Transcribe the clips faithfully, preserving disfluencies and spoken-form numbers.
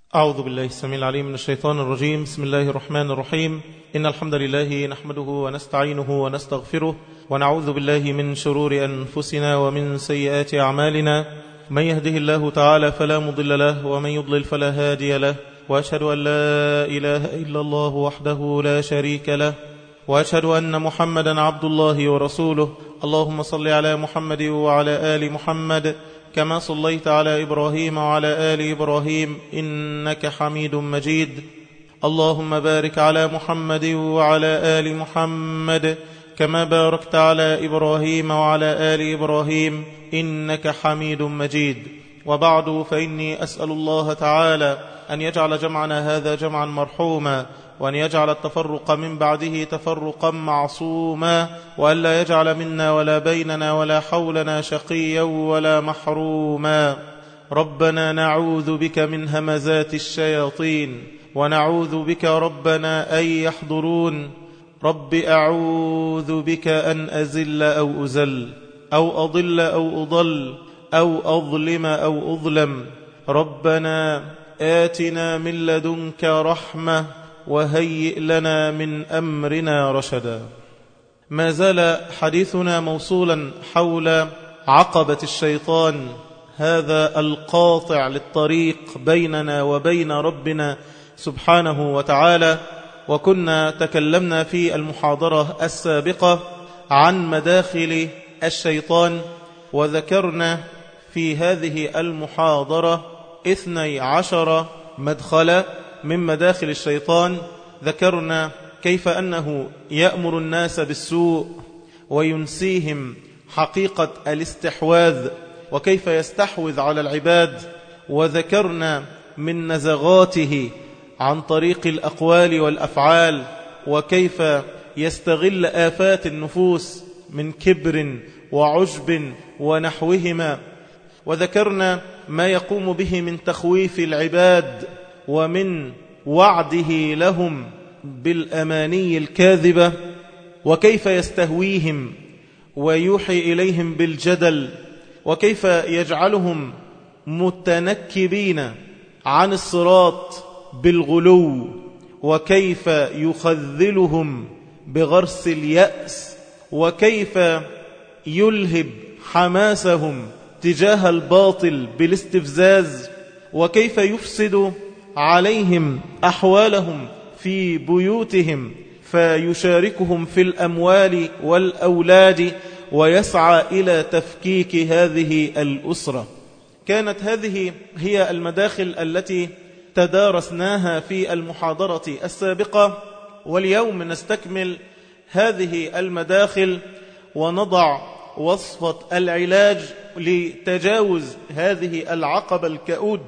أعوذ بالله السميع العليم من الشيطان الرجيم. بسم الله الرحمن الرحيم. إن الحمد لله نحمده ونستعينه ونستغفره ونعوذ بالله من شرور أنفسنا ومن سيئات أعمالنا. من يهده الله تعالى فلا مضل له ومن يضلل فلا هادي له، وأشهد أن لا إله إلا الله وحده لا شريك له، وأشهد أن محمدا عبد الله ورسوله. اللهم صل على محمد وعلى آل محمد كما صليت على إبراهيم وعلى آل إبراهيم إنك حميد مجيد. اللهم بارك على محمد وعلى آل محمد كما باركت على إبراهيم وعلى آل إبراهيم إنك حميد مجيد. وبعد، فإني أسأل الله تعالى أن يجعل جمعنا هذا جمعا مرحوما، وأن يجعل التفرق من بعده تفرقا معصوما، وأن لا يجعل منا ولا بيننا ولا حولنا شقيا ولا محروما. ربنا نعوذ بك من همزات الشياطين، ونعوذ بك ربنا أن يحضرون. رب أعوذ بك أن أزل أو أزل أو أضل أو أضل أو أظلم أو أظلم. ربنا آتنا من لدنك رحمة وهيئ لنا من أمرنا رشدا. ما زال حديثنا موصولا حول عقبة الشيطان، هذا القاطع للطريق بيننا وبين ربنا سبحانه وتعالى. وكنا تكلمنا في المحاضرة السابقة عن مداخل الشيطان، وذكرنا في هذه المحاضرة اثني عشر مدخلا من مداخل الشيطان. ذكرنا كيف أنه يأمر الناس بالسوء وينسيهم حقيقة الاستحواذ، وكيف يستحوذ على العباد. وذكرنا من نزغاته عن طريق الأقوال والأفعال، وكيف يستغل آفات النفوس من كبر وعجب ونحوهما. وذكرنا ما يقوم به من تخويف العباد ومن وعده لهم بالأماني الكاذبة، وكيف يستهويهم ويوحي إليهم بالجدل، وكيف يجعلهم متنكبين عن الصراط بالغلو، وكيف يخذلهم بغرس اليأس، وكيف يلهب حماسهم تجاه الباطل بالاستفزاز، وكيف يفسد عليهم أحوالهم في بيوتهم فيشاركهم في الأموال والأولاد ويسعى إلى تفكيك هذه الأسرة. كانت هذه هي المداخل التي تدارسناها في المحاضرة السابقة، واليوم نستكمل هذه المداخل ونضع وصفة العلاج لتجاوز هذه العقبة الكؤود،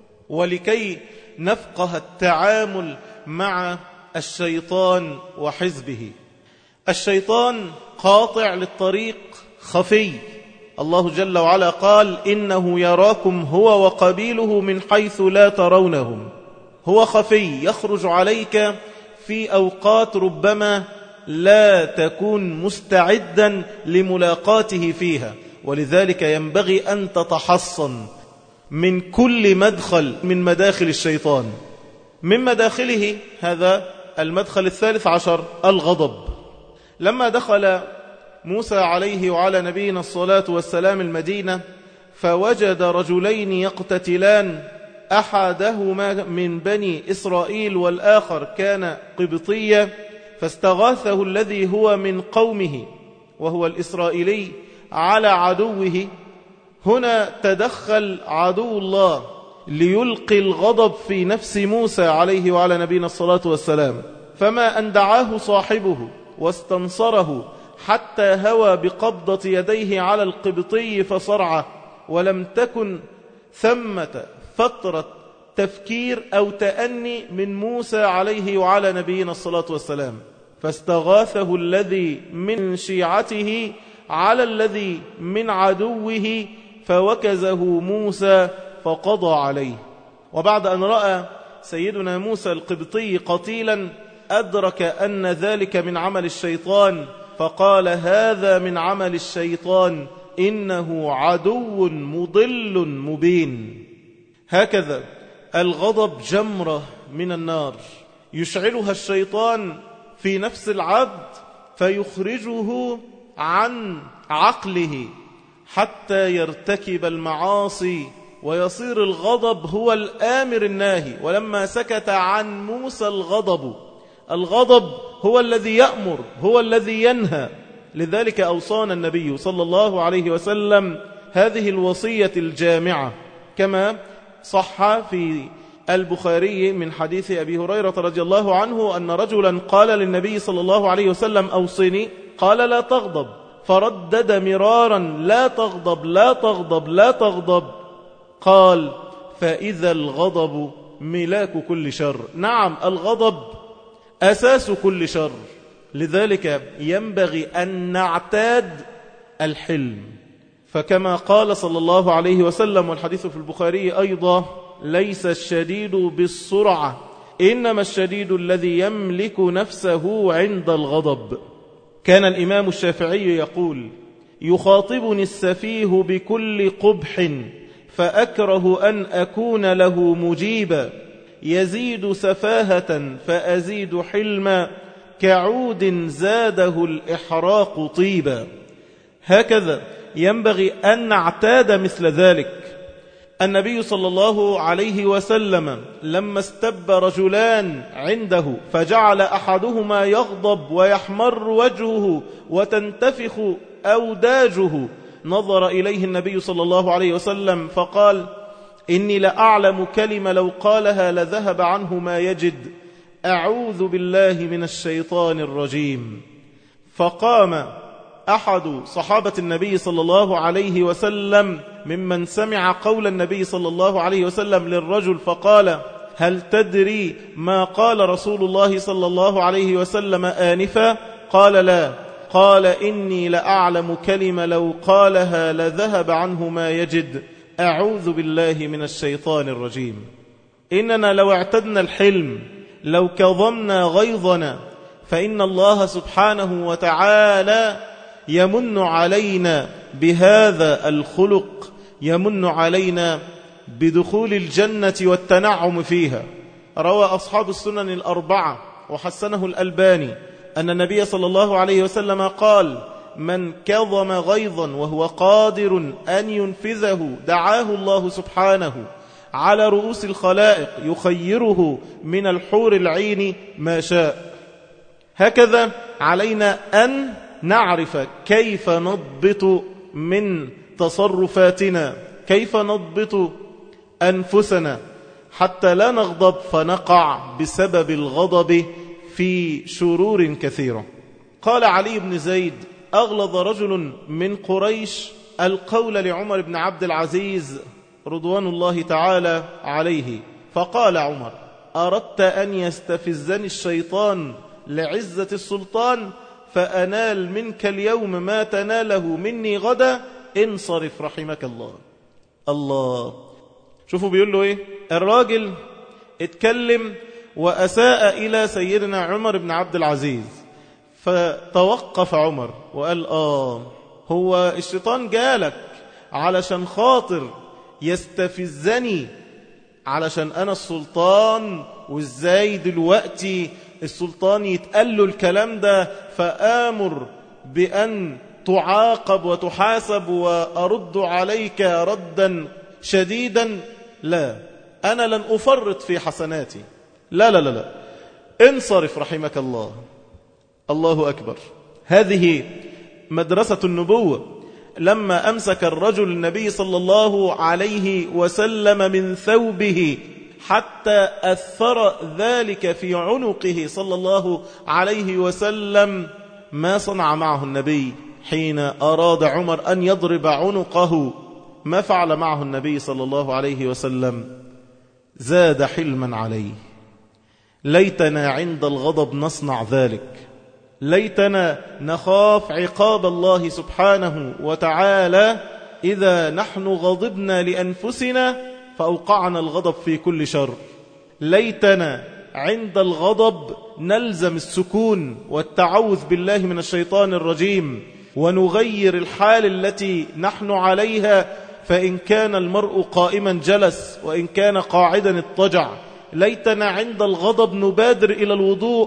ولكي نفقه التعامل مع الشيطان وحزبه. الشيطان قاطع للطريق خفي. الله جل وعلا قال: إنه يراكم هو وقبيله من حيث لا ترونهم. هو خفي، يخرج عليك في أوقات ربما لا تكون مستعدا لملاقاته فيها، ولذلك ينبغي أن تتحصن من كل مدخل من مداخل الشيطان. من مداخله هذا المدخل الثالث عشر، الغضب. لما دخل موسى عليه وعلى نبينا الصلاة والسلام المدينة، فوجد رجلين يقتتلان، أحدهما من بني إسرائيل والآخر كان قبطيا، فاستغاثه الذي هو من قومه وهو الإسرائيلي على عدوه. هنا تدخل عدو الله ليلقي الغضب في نفس موسى عليه وعلى نبينا الصلاة والسلام، فما أن دعاه صاحبه واستنصره حتى هوى بقبضة يديه على القبطي فصرعه، ولم تكن ثمة فترة تفكير أو تأني من موسى عليه وعلى نبينا الصلاة والسلام، فاستغاثه الذي من شيعته على الذي من عدوه فوكزه موسى فقضى عليه. وبعد أن رأى سيدنا موسى القبطي قتيلا أدرك أن ذلك من عمل الشيطان، فقال: هذا من عمل الشيطان، إنه عدو مضل مبين. هكذا الغضب جمرة من النار يشعلها الشيطان في نفس العبد فيخرجه عن عقله حتى يرتكب المعاصي ويصير الغضب هو الآمر الناهي. ولما سكت عن موسى الغضب، الغضب هو الذي يأمر، هو الذي ينهى. لذلك أوصانا النبي صلى الله عليه وسلم هذه الوصية الجامعة كما صح في البخاري من حديث أبي هريرة رضي الله عنه أن رجلا قال للنبي صلى الله عليه وسلم أوصني، قال لا تغضب، فردد مرارا لا تغضب لا تغضب لا تغضب. قال فإذا الغضب ملاك كل شر. نعم، الغضب أساس كل شر. لذلك ينبغي أن نعتاد الحلم، فكما قال صلى الله عليه وسلم والحديث في البخاري أيضا: ليس الشديد بالسرعة إنما الشديد الذي يملك نفسه عند الغضب. كان الإمام الشافعي يقول: يخاطبني السفيه بكل قبح فأكره أن أكون له مجيبا، يزيد سفاهة فأزيد حلما، كعود زاده الإحراق طيبا. هكذا ينبغي أن نعتاد مثل ذلك. النبي صلى الله عليه وسلم لما استب رجلان عنده فجعل أحدهما يغضب ويحمر وجهه وتنتفخ أوداجه، نظر إليه النبي صلى الله عليه وسلم فقال: إني لأعلم كلمة لو قالها لذهب عنه ما يجد، أعوذ بالله من الشيطان الرجيم. فقام أحد صحابة النبي صلى الله عليه وسلم ممن سمع قول النبي صلى الله عليه وسلم للرجل فقال: هل تدري ما قال رسول الله صلى الله عليه وسلم آنفا؟ قال: لا. قال: إني لأعلم كلمة لو قالها لذهب عنه ما يجد، أعوذ بالله من الشيطان الرجيم. إننا لو اعتدنا الحلم، لو كظمنا غيظنا، فإن الله سبحانه وتعالى يمن علينا بهذا الخلق، يمن علينا بدخول الجنة والتنعم فيها. روى أصحاب السنن الأربعة وحسنه الألباني أن النبي صلى الله عليه وسلم قال: من كظم غيظا وهو قادر أن ينفذه دعاه الله سبحانه على رؤوس الخلائق يخيره من الحور العين ما شاء. هكذا علينا أن نعرف كيف نضبط من تصرفاتنا، كيف نضبط أنفسنا حتى لا نغضب فنقع بسبب الغضب في شرور كثيرة. قال علي بن زيد: أغلظ رجل من قريش القول لعمر بن عبد العزيز رضوان الله تعالى عليه، فقال عمر: أردت أن يستفزني الشيطان لعزة السلطان فأنال منك اليوم ما تناله مني غدا، انصرف رحمك الله. الله، شوفوا بيقول له إيه؟ الراجل اتكلم وأساء إلى سيدنا عمر بن عبد العزيز، فتوقف عمر وقال: آه هو الشيطان جالك علشان خاطر يستفزني علشان أنا السلطان، وإزاي دلوقتي السلطان يتقال له الكلام ده فآمر بأن تعاقب وتحاسب وأرد عليك ردا شديدا؟ لا، أنا لن أفرط في حسناتي. لا لا لا لا، انصرف رحمك الله. الله أكبر. هذه مدرسة النبوة. لما أمسك الرجل النبي صلى الله عليه وسلم من ثوبه حتى أثر ذلك في عنقه صلى الله عليه وسلم، ما صنع معه النبي حين أراد عمر أن يضرب عنقه؟ ما فعل معه النبي صلى الله عليه وسلم؟ زاد حلما عليه. ليتنا عند الغضب نصنع ذلك، ليتنا نخاف عقاب الله سبحانه وتعالى إذا نحن غضبنا لأنفسنا فأوقعنا الغضب في كل شر. ليتنا عند الغضب نلزم السكون والتعوذ بالله من الشيطان الرجيم، ونغير الحال التي نحن عليها فإن كان المرء قائما جلس وإن كان قاعدا اضطجع. ليتنا عند الغضب نبادر إلى الوضوء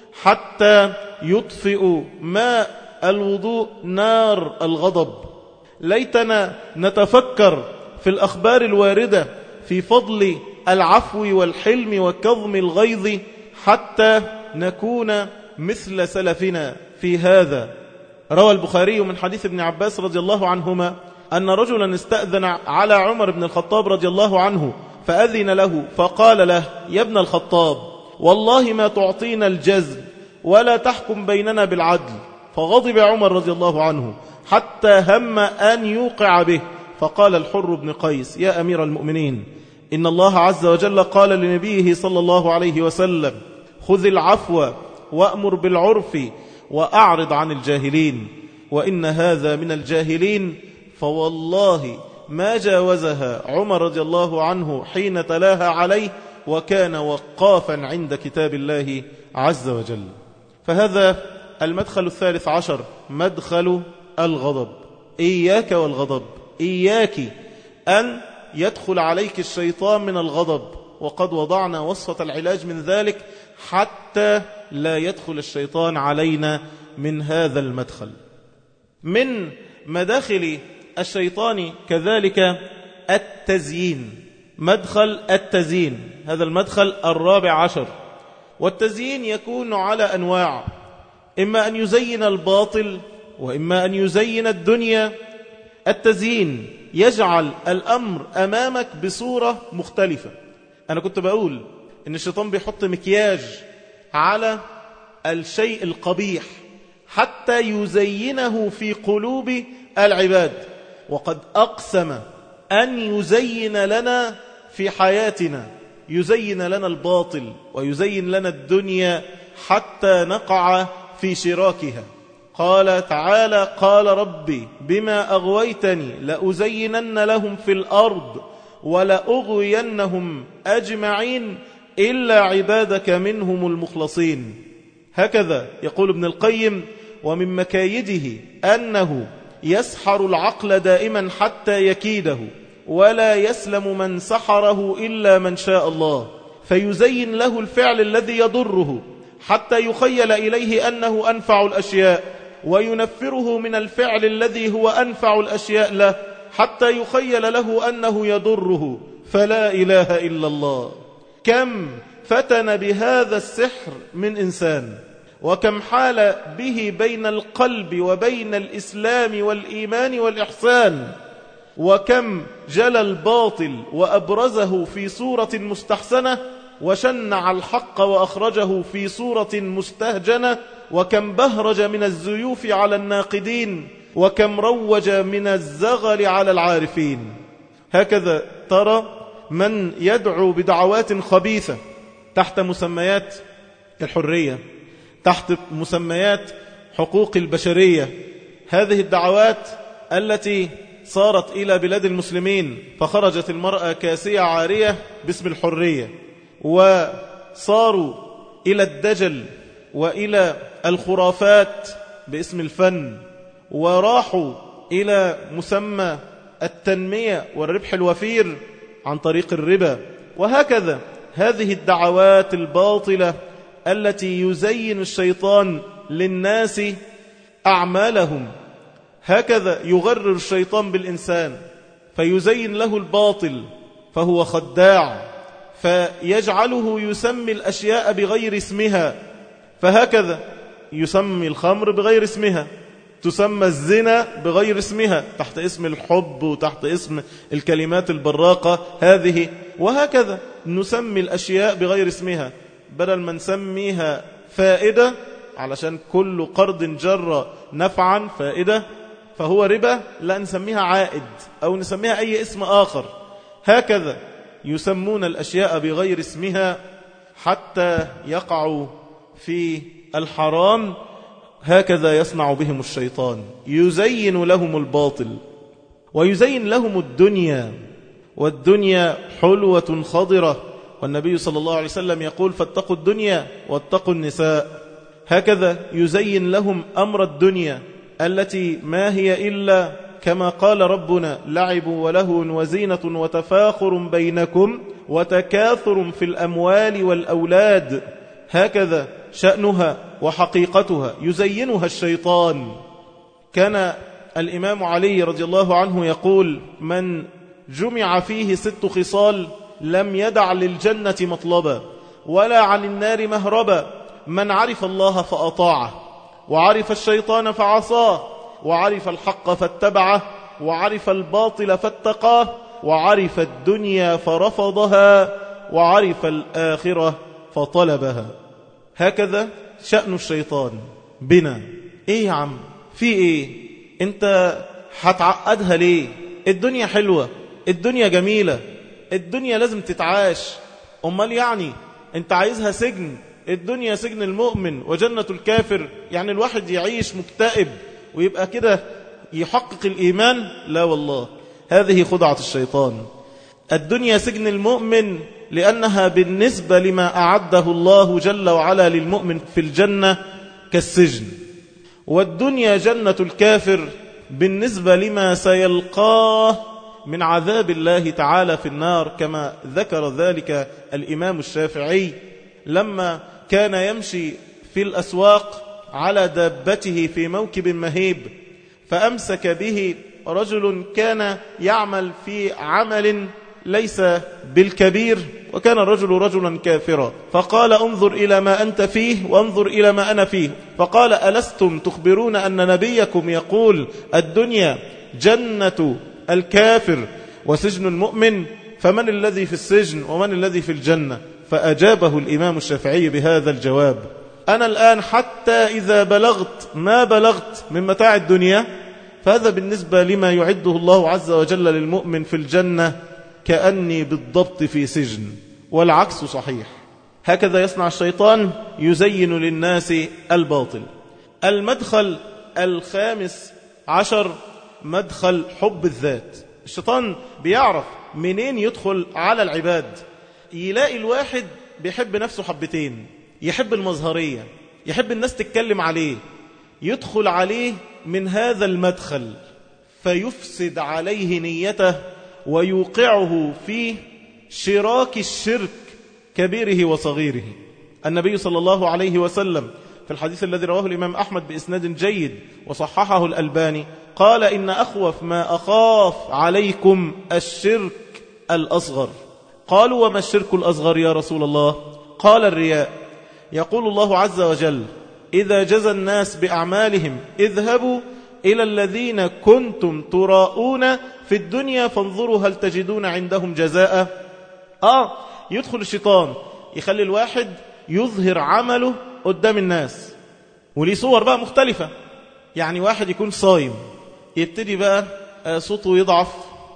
حتى يطفئ ماء الوضوء نار الغضب. ليتنا نتفكر في الأخبار الواردة في فضل العفو والحلم وكظم الغيظ حتى نكون مثل سلفنا في هذا. روى البخاري من حديث ابن عباس رضي الله عنهما أن رجلا استأذن على عمر بن الخطاب رضي الله عنه فأذن له فقال له: يا ابن الخطاب، والله ما تعطينا الجزل ولا تحكم بيننا بالعدل. فغضب عمر رضي الله عنه حتى هم أن يوقع به. فقال الحر بن قيس: يا أمير المؤمنين، إن الله عز وجل قال لنبيه صلى الله عليه وسلم: خذ العفو وأمر بالعرف وأعرض عن الجاهلين، وإن هذا من الجاهلين. فوالله ما جاوزها عمر رضي الله عنه حين تلاها عليه، وكان وقافا عند كتاب الله عز وجل. فهذا المدخل الثالث عشر، مدخل الغضب. إياك والغضب، إياك أن يدخل عليك الشيطان من الغضب، وقد وضعنا وصفة العلاج من ذلك حتى لا يدخل الشيطان علينا من هذا المدخل. من مداخل الشيطان كذلك التزيين، مدخل التزيين، هذا المدخل الرابع عشر. والتزيين يكون على أنواع، إما أن يزين الباطل وإما أن يزين الدنيا. التزيين يجعل الأمر أمامك بصورة مختلفة. أنا كنت بقول إن الشيطان بيحط مكياج على الشيء القبيح حتى يزينه في قلوب العباد، وقد أقسم أن يزين لنا في حياتنا، يزين لنا الباطل ويزين لنا الدنيا حتى نقع في شراكها. قال تعالى: قال ربي بما أغويتني لأزينن لهم في الأرض ولأغوينهم أجمعين إلا عبادك منهم المخلصين. هكذا يقول ابن القيم: ومن مكايده أنه يسحر العقل دائما حتى يكيده، ولا يسلم من سحره إلا من شاء الله، فيزين له الفعل الذي يضره حتى يخيل إليه أنه أنفع الأشياء، وينفره من الفعل الذي هو أنفع الأشياء له حتى يخيل له أنه يضره، فلا إله إلا الله. كم فتن بهذا السحر من إنسان، وكم حال به بين القلب وبين الإسلام والإيمان والإحسان، وكم جلى الباطل وأبرزه في صورة مستحسنة، وشنع الحق وأخرجه في صورة مستهجنة، وكم بهرج من الزيوف على الناقدين، وكم روج من الزغل على العارفين. هكذا ترى من يدعو بدعوات خبيثة تحت مسميات الحرية، تحت مسميات حقوق البشرية. هذه الدعوات التي صارت إلى بلاد المسلمين، فخرجت المرأة كاسية عارية باسم الحرية، وصاروا إلى الدجل وإلى الخرافات باسم الفن، وراحوا إلى مسمى التنمية والربح الوفير عن طريق الربا. وهكذا هذه الدعوات الباطلة التي يزين الشيطان للناس أعمالهم. هكذا يغرر الشيطان بالإنسان فيزين له الباطل، فهو خداع، فيجعله يسمي الأشياء بغير اسمها. فهكذا يسمي الخمر بغير اسمها، تسمى الزنا بغير اسمها، تحت اسم الحب وتحت اسم الكلمات البراقة هذه. وهكذا نسمي الأشياء بغير اسمها، بدل ما نسميها فائدة علشان كل قرض جر نفعا فائدة فهو ربا، لا نسميها عائد أو نسميها أي اسم آخر. هكذا يسمون الأشياء بغير اسمها حتى يقعوا في الحرام. هكذا يصنع بهم الشيطان، يزين لهم الباطل ويزين لهم الدنيا، والدنيا حلوة خضرة، والنبي صلى الله عليه وسلم يقول: فاتقوا الدنيا واتقوا النساء. هكذا يزين لهم أمر الدنيا التي ما هي إلا كما قال ربنا لعب ولهو وزينة وتفاخر بينكم وتكاثر في الأموال والأولاد، هكذا شأنها وحقيقتها يزينها الشيطان. كان الإمام علي رضي الله عنه يقول: من جمع فيه ست خصال لم يدع للجنة مطلبا ولا عن النار مهربا، من عرف الله فأطاعه، وعرف الشيطان فعصاه، وعرف الحق فاتبعه، وعرف الباطل فاتقاه، وعرف الدنيا فرفضها، وعرف الآخرة فطلبها. هكذا شأن الشيطان بنا. ايه يا عم، في ايه؟ انت هتعقدها ليه؟ الدنيا حلوة، الدنيا جميلة، الدنيا لازم تتعاش. امال يعني انت عايزها سجن؟ الدنيا سجن المؤمن وجنة الكافر، يعني الواحد يعيش مكتئب ويبقى كده يحقق الإيمان؟ لا والله، هذه خدعة الشيطان. الدنيا سجن المؤمن لأنها بالنسبة لما أعده الله جل وعلا للمؤمن في الجنة كالسجن، والدنيا جنة الكافر بالنسبة لما سيلقاه من عذاب الله تعالى في النار، كما ذكر ذلك الإمام الشافعي لما كان يمشي في الأسواق على دابته في موكب مهيب، فأمسك به رجل كان يعمل في عمل ليس بالكبير، وكان الرجل رجلا كافرا، فقال: انظر إلى ما أنت فيه وانظر إلى ما أنا فيه. فقال: ألستم تخبرون أن نبيكم يقول الدنيا جنة الكافر وسجن المؤمن؟ فمن الذي في السجن ومن الذي في الجنة؟ فأجابه الإمام الشافعي بهذا الجواب: أنا الآن حتى إذا بلغت ما بلغت من متاع الدنيا، فهذا بالنسبة لما يعده الله عز وجل للمؤمن في الجنة كأني بالضبط في سجن، والعكس صحيح. هكذا يصنع الشيطان، يزين للناس الباطل. المدخل الخامس عشر مدخل حب الذات. الشيطان بيعرف منين يدخل على العباد. يلاقي الواحد بيحب نفسه حبتين، يحب المظهرية، يحب الناس تتكلم عليه، يدخل عليه من هذا المدخل فيفسد عليه نيته ويوقعه في شراك الشرك كبيره وصغيره. النبي صلى الله عليه وسلم في الحديث الذي رواه الإمام أحمد بإسناد جيد وصححه الألباني قال: إن أخوف ما أخاف عليكم الشرك الأصغر. قالوا: وما الشرك الأصغر يا رسول الله؟ قال: الرياء. يقول الله عز وجل: إذا جزى الناس بأعمالهم اذهبوا إلى الذين كنتم تراءون في الدنيا فانظروا هل تجدون عندهم جزاء. آه يدخل الشيطان يخلي الواحد يظهر عمله قدام الناس، وليه صور بقى مختلفة. يعني واحد يكون صايم يبتدي بقى صوته يضعف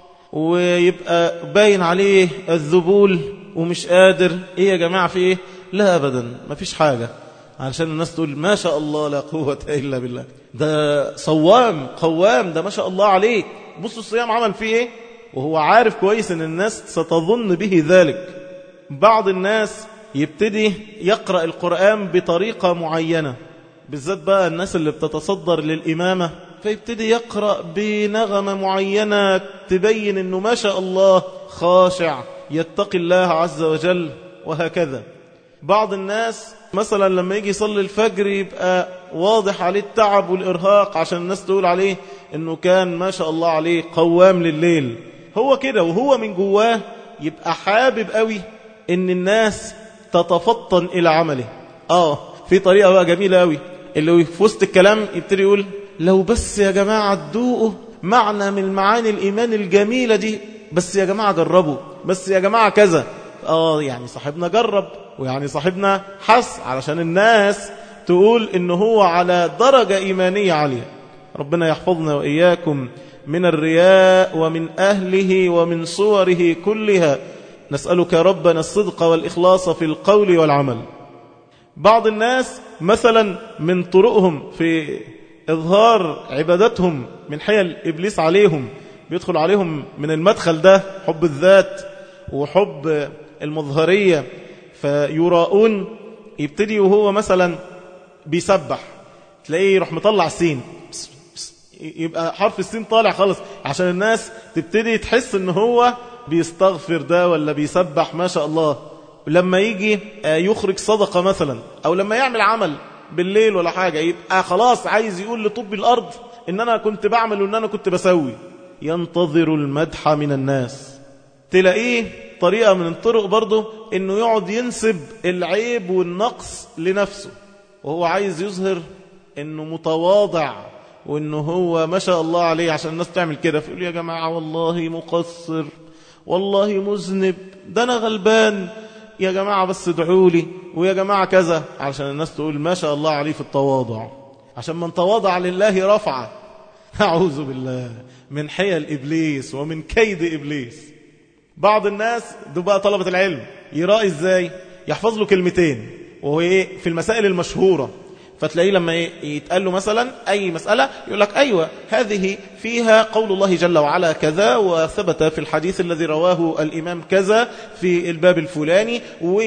ويبقى باين عليه الذبول ومش قادر. ايه يا جماعة في ايه؟ لا ابدا ما فيش حاجة، علشان الناس تقول ما شاء الله لا قوة الا بالله، ده صوام قوام، ده ما شاء الله عليه. بصوا الصيام عمل فيه ايه، وهو عارف كويس ان الناس ستظن به ذلك. بعض الناس يبتدي يقرأ القرآن بطريقة معينة، بالذات بقى الناس اللي بتتصدر للإمامة، فيبتدي يقرأ بنغمة معينة تبين انه ما شاء الله خاشع يتقي الله عز وجل، وهكذا. بعض الناس مثلا لما يجي يصلي الفجر يبقى واضح عليه التعب والإرهاق عشان الناس تقول عليه انه كان ما شاء الله عليه قوام لليل. هو كده، وهو من جواه يبقى حابب قوي ان الناس تتفطن الى عمله. اه في طريقة بقى جميلة قوي، اللي في وسط الكلام يبتدي يقول: لو بس يا جماعة تدوقوا معنى من معاني الإيمان الجميلة دي، بس يا جماعة جربوا، بس يا جماعة كذا. آه يعني صاحبنا جرب، ويعني صاحبنا حس، علشان الناس تقول إنه هو على درجة إيمانية عالية. ربنا يحفظنا وإياكم من الرياء ومن أهله ومن صوره كلها. نسألك ربنا الصدق والإخلاص في القول والعمل. بعض الناس مثلا من طرقهم في إظهار عبادتهم من حيل إبليس عليهم، بيدخل عليهم من المدخل ده حب الذات وحب المظهرية، فيراؤون. يبتدي وهو مثلا بيسبح تلاقيه يروح مطلع السين، يبقى حرف السين طالع خالص عشان الناس تبتدي تحس ان هو بيستغفر ده ولا بيسبح ما شاء الله. لما يجي يخرج صدقة مثلا أو لما يعمل عمل بالليل ولا حاجة يبقى خلاص عايز يقول لطب الأرض إن أنا كنت بعمل وإن أنا كنت بسوي. ينتظر المدح من الناس. تلاقيه طريقة من الطرق برضه إنه يقعد ينسب العيب والنقص لنفسه وهو عايز يظهر إنه متواضع وإنه هو ما شاء الله عليه عشان الناس تعمل كده. فيقول يا جماعة والله مقصر والله مذنب ده أنا غلبان يا جماعة بس ادعوا لي ويا جماعة كذا عشان الناس تقول ما شاء الله عليه في التواضع. عشان من تواضع لله رفعه. أعوذ بالله من حيل إبليس ومن كيد إبليس. بعض الناس دول بقى طلبة العلم يرائي إزاي يحفظ له كلمتين وهو إيه في المسائل المشهورة. فتلاقيه لما يتقال له مثلا أي مسألة يقول لك أيوة هذه فيها قول الله جل وعلا كذا وثبت في الحديث الذي رواه الإمام كذا في الباب الفلاني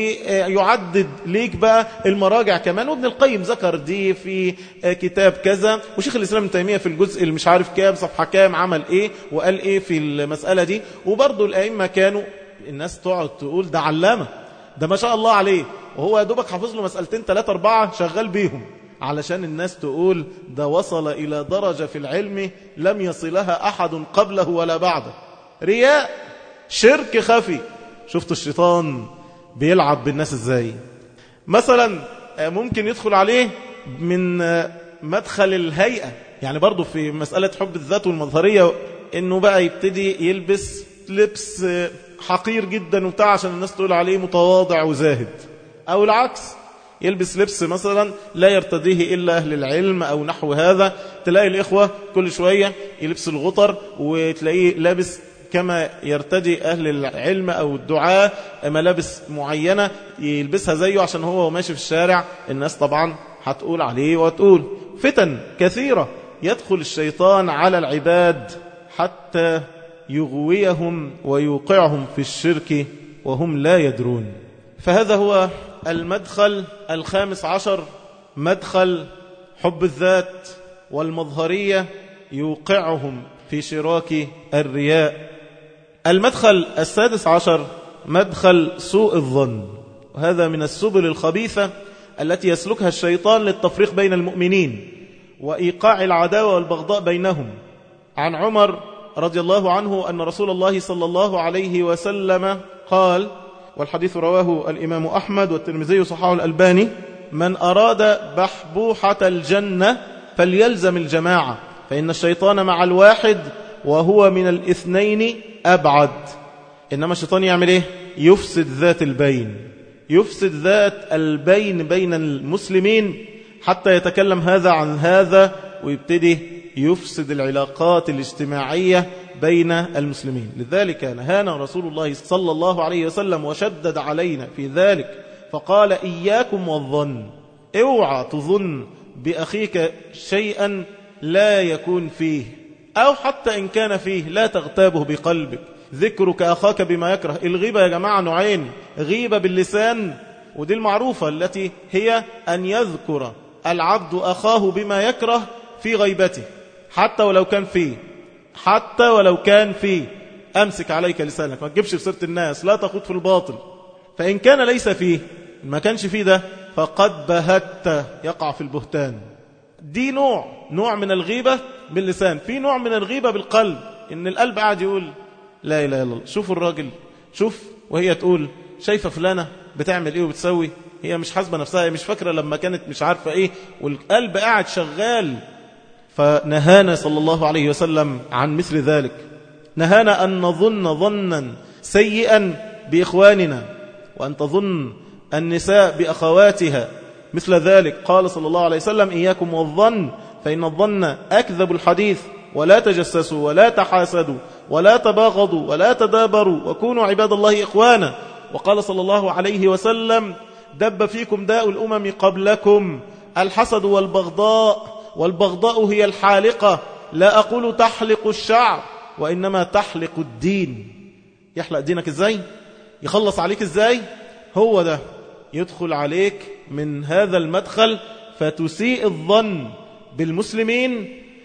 ويعدد ليك بقى المراجع كمان. وابن القيم ذكر دي في كتاب كذا وشيخ الإسلام ابن تيمية في الجزء اللي مش عارف كام صفحة كام عمل إيه وقال إيه في المسألة دي. وبرضو الأئمة كانوا الناس تقعد تقول ده علامة ده ما شاء الله عليه وهو يا دوبك حافظ له مسألتين ثلاثة أربعة شغال بيهم علشان الناس تقول ده وصل إلى درجة في العلم لم يصلها أحد قبله ولا بعده. رياء شرك خفي. شفتوا الشيطان بيلعب بالناس ازاي؟ مثلا ممكن يدخل عليه من مدخل الهيئة. يعني برضو في مسألة حب الذات والمظهرية انه بقى يبتدي يلبس لبس حقير جدا وبتاع عشان الناس تقول عليه متواضع وزاهد. او العكس يلبس لبس مثلا لا يرتديه إلا أهل العلم أو نحو هذا. تلاقي الإخوة كل شوية يلبس الغطر وتلاقيه لابس كما يرتدي أهل العلم أو الدعاء ملابس معينة يلبسها زيه عشان هو ماشي في الشارع الناس طبعا هتقول عليه وتقول. فتن كثيرة يدخل الشيطان على العباد حتى يغويهم ويوقعهم في الشرك وهم لا يدرون. فهذا هو المدخل الخامس عشر مدخل حب الذات والمظهرية يوقعهم في شراك الرياء. المدخل السادس عشر مدخل سوء الظن. وهذا من السبل الخبيثة التي يسلكها الشيطان للتفريق بين المؤمنين وإيقاع العداوة والبغضاء بينهم. عن عمر رضي الله عنه أن رسول الله صلى الله عليه وسلم قال والحديث رواه الإمام أحمد والترمذي صححه الألباني من أراد بحبوحة الجنة فليلزم الجماعة فإن الشيطان مع الواحد وهو من الاثنين أبعد. إنما الشيطان يعمل إيه؟ يفسد ذات البين يفسد ذات البين بين المسلمين حتى يتكلم هذا عن هذا ويبتدي يفسد العلاقات الاجتماعية بين المسلمين. لذلك نهانا رسول الله صلى الله عليه وسلم وشدد علينا في ذلك فقال إياكم والظن. اوعى تظن بأخيك شيئا لا يكون فيه أو حتى إن كان فيه لا تغتابه بقلبك. ذكرك أخاك بما يكره. الغيبة يا جماعة نوعين. غيبة باللسان ودي المعروفة التي هي أن يذكر العبد أخاه بما يكره في غيبته حتى ولو كان فيه حتى ولو كان فيه. أمسك عليك لسانك ما تجيبش في سيرة الناس لا تخوض في الباطل. فإن كان ليس فيه ما كانش فيه ده فقد بهت يقع في البهتان. دي نوع نوع من الغيبة باللسان. في نوع من الغيبة بالقلب إن القلب قاعد يقول لا إله إلا الله. شوفوا الراجل شوف وهي تقول شايفة فلانة بتعمل إيه وبتسوي هي مش حاسبة نفسها هي مش فاكرة لما كانت مش عارفة إيه والقلب قاعد شغال. فنهانا صلى الله عليه وسلم عن مثل ذلك. نهانا أن نظن ظنا سيئا بإخواننا وأن تظن النساء بأخواتها مثل ذلك. قال صلى الله عليه وسلم إياكم والظن فإن الظن أكذب الحديث ولا تجسسوا ولا تحاسدوا ولا تباغضوا ولا تدابروا وكونوا عباد الله إخوانا. وقال صلى الله عليه وسلم دب فيكم داء الأمم قبلكم الحسد والبغضاء والبغضاء هي الحالقة لا أقول تحلق الشعر وإنما تحلق الدين. يحلق دينك إزاي؟ يخلص عليك إزاي؟ هو ده يدخل عليك من هذا المدخل فتسيء الظن بالمسلمين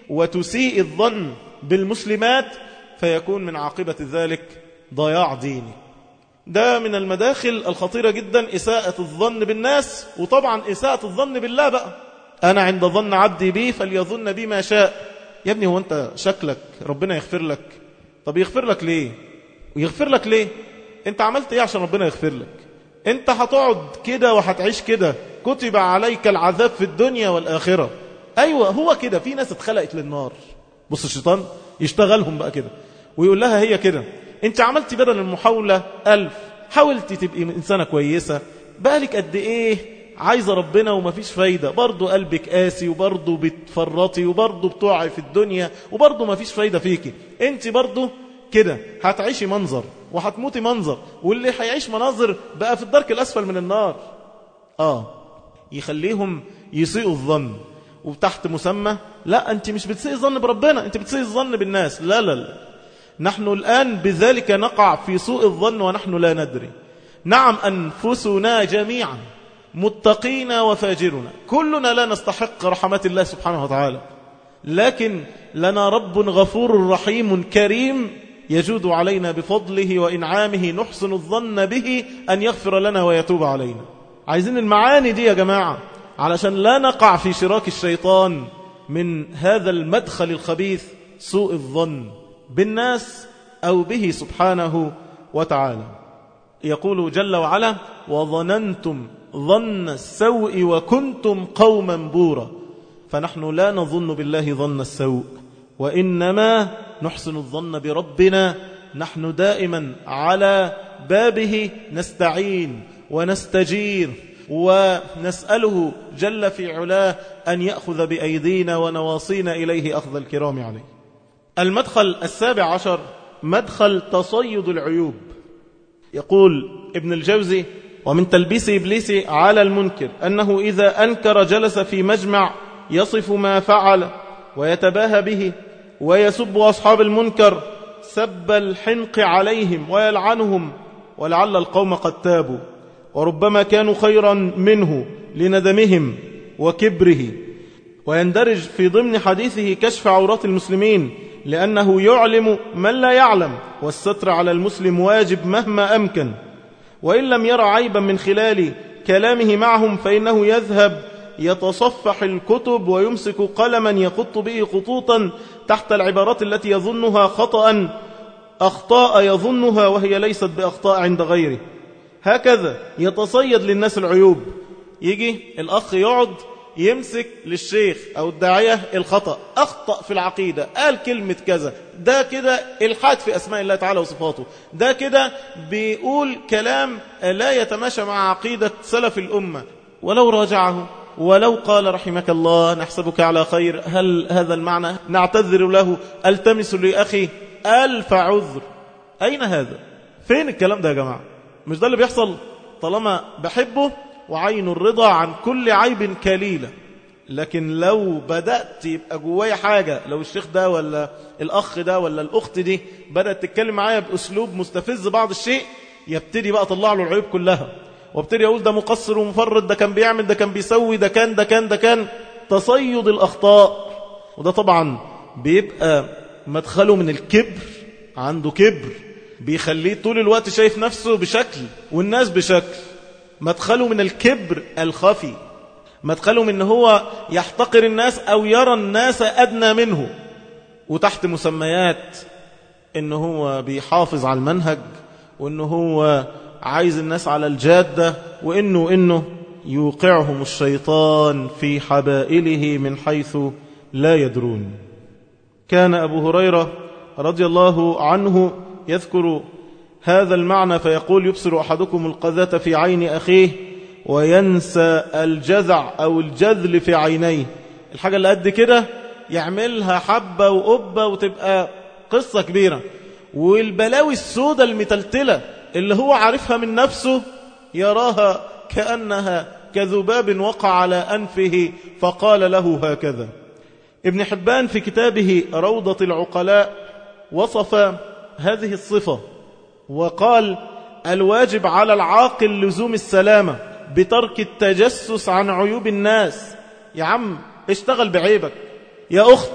وتسيء الظن بالمسلمات فيكون من عاقبة ذلك ضياع دينك. ده من المداخل الخطيرة جدا إساءة الظن بالناس، وطبعا إساءة الظن بالله بقى. أنا عند ظن عبدي بي فليظن بي ما شاء. يا ابني هو أنت شكلك ربنا يغفر لك؟ طب يغفر لك ليه؟ ويغفر لك ليه؟ أنت عملت إيه عشان ربنا يغفر لك؟ أنت هتقعد كده وهتعيش كده، كتب عليك العذاب في الدنيا والآخرة. أيوة هو كده، في ناس اتخلقت للنار. بص الشيطان يشتغلهم بقى كده ويقول لها هي كده، أنت عملت بدل المحاولة ألف، حاولت تبقي إنسانة كويسة، بقالك قد إيه عايزة ربنا ومفيش فايدة، برضو قلبك قاسي وبرضو بتفرطي وبرضو بتوعي في الدنيا وبرضو مفيش فايدة فيكي، أنت برضو كده هتعيشي منظر وهتموتي منظر، واللي هيعيش مناظر بقى في الدرك الأسفل من النار. آه يخليهم يسيئوا الظن، وتحت مسمى لا أنت مش بتسيئي الظن بربنا، أنت بتسيئي الظن بالناس. لا لا لا، نحن الآن بذلك نقع في سوء الظن ونحن لا ندري. نعم أنفسنا جميعا متقين وفاجرنا، كلنا لا نستحق رحمات الله سبحانه وتعالى، لكن لنا رب غفور رحيم كريم يجود علينا بفضله وإنعامه، نحسن الظن به أن يغفر لنا ويتوب علينا. عايزين المعاني دي يا جماعة علشان لا نقع في شراك الشيطان من هذا المدخل الخبيث، سوء الظن بالناس أو به سبحانه وتعالى. يقول جل وعلا: وظننتم ظن السوء وكنتم قوما بورا. فنحن لا نظن بالله ظن السوء، وإنما نحسن الظن بربنا. نحن دائما على بابه نستعين ونستجير ونسأله جل في علاه أن يأخذ بأيدينا ونواصينا إليه أخذ الكرام عليه. المدخل السابع عشر مدخل تصيد العيوب. يقول ابن الجوزي: ومن تلبيس إبليس على المنكر أنه إذا أنكر جلس في مجمع يصف ما فعل ويتباهى به ويسب أصحاب المنكر سب الحنق عليهم ويلعنهم، ولعل القوم قد تابوا وربما كانوا خيرا منه لندمهم وكبره. ويندرج في ضمن حديثه كشف عورات المسلمين، لأنه يعلم من لا يعلم، والستر على المسلم واجب مهما أمكن. وإن لم يرى عيبا من خلال كلامه معهم فإنه يذهب يتصفح الكتب ويمسك قلما يخط به خطوطا تحت العبارات التي يظنها خطأ، أخطاء يظنها وهي ليست بأخطاء عند غيره. هكذا يتصيد للناس العيوب. يجي الأخ يقعد يمسك للشيخ أو الداعية الخطأ، أخطأ في العقيدة، قال كلمة كذا، ده كده إلحاد في أسماء الله تعالى وصفاته، ده كده بيقول كلام لا يتماشى مع عقيدة سلف الأمة. ولو راجعه ولو قال رحمك الله نحسبك على خير، هل هذا المعنى؟ نعتذر له، التمس لأخي ألف عذر. أين هذا؟ فين الكلام ده يا جماعة؟ مش ده اللي بيحصل؟ طالما بحبه وعين الرضا عن كل عيب كليلة. لكن لو بدأت يبقى جوايا حاجة، لو الشيخ ده ولا الأخ ده ولا الأخت دي بدأت تتكلم معايا بأسلوب مستفز بعض الشيء، يبتدي بقى أطلع له العيوب كلها، وابتدي أقول ده مقصر ومفرط، ده كان بيعمل، ده كان بيسوي، ده كان ده كان ده كان تصيد الأخطاء. وده طبعا بيبقى مدخله من الكبر، عنده كبر بيخليه طول الوقت شايف نفسه بشكل والناس بشكل. مدخله من الكبر الخفي، مدخله من هو يحتقر الناس أو يرى الناس أدنى منه، وتحت مسميات إنه هو بيحافظ على المنهج، وإنه هو عايز الناس على الجادة، وإنه إنه يوقعهم الشيطان في حبائله من حيث لا يدرون. كان أبو هريرة رضي الله عنه يذكر هذا المعنى فيقول: يبصر أحدكم القذاة في عين أخيه وينسى الجذع أو الجذل في عينيه. الحاجة اللي قد كده يعملها حبة وقبة وتبقى قصة كبيرة، والبلاوي السودة المتلتلة اللي هو عارفها من نفسه يراها كأنها كذباب وقع على أنفه فقال له هكذا. ابن حبان في كتابه روضة العقلاء وصف هذه الصفة وقال: الواجب على العاقل لزوم السلامة بترك التجسس عن عيوب الناس. يا عم اشتغل بعيبك، يا أخت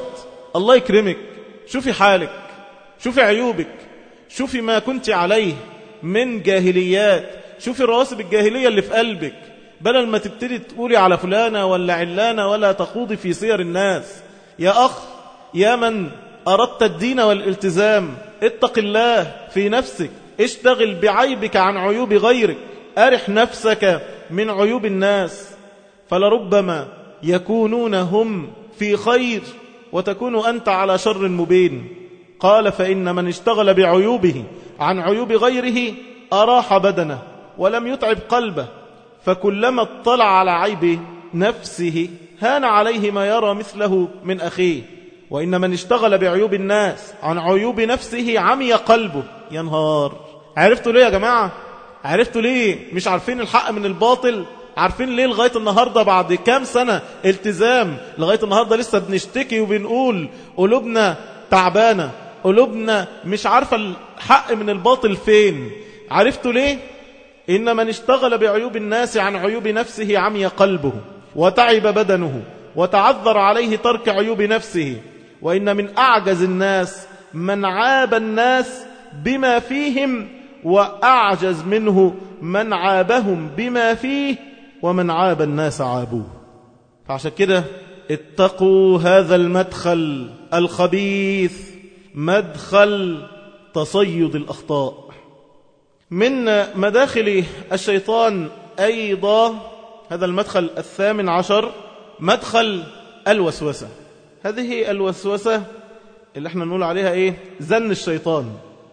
الله يكرمك، شوفي حالك، شوفي عيوبك، شوفي ما كنت عليه من جاهليات، شوفي الرواسب الجاهلية اللي في قلبك، بدل ما تبتدي تقولي على فلانة ولا علانة ولا تخوضي في سير الناس. يا أخ، يا من أردت الدين والالتزام، اتق الله في نفسك، اشتغل بعيبك عن عيوب غيرك، أرح نفسك من عيوب الناس، فلربما يكونون هم في خير وتكون أنت على شر مبين. قال فإن من اشتغل بعيوبه عن عيوب غيره أراح بدنه ولم يتعب قلبه، فكلما اطلع على عيب نفسه هان عليه ما يرى مثله من أخيه. وإن من اشتغل بعيوب الناس عن عيوب نفسه عمي قلبه. ينهار، عرفتوا ليه يا جماعة؟ عرفتوا ليه مش عارفين الحق من الباطل؟ عارفين ليه لغاية النهاردة بعد كام سنة التزام لغاية النهاردة لسه بنشتكي وبنقول قلوبنا تعبانة، قلوبنا مش عارفة الحق من الباطل فين؟ عرفتوا ليه؟ إن من اشتغل بعيوب الناس عن عيوب نفسه عمي قلبه وتعب بدنه وتعذر عليه ترك عيوب نفسه. وإن من أعجز الناس من عاب الناس بما فيهم، وأعجز منه من عابهم بما فيه، ومن عاب الناس عابوه. فعشان كده اتقوا هذا المدخل الخبيث، مدخل تصيد الأخطاء. من مداخل الشيطان أيضا هذا المدخل الثامن عشر، مدخل الوسوسة. هذه الوسوسة اللي احنا نقول عليها ايه؟ زن الشيطان،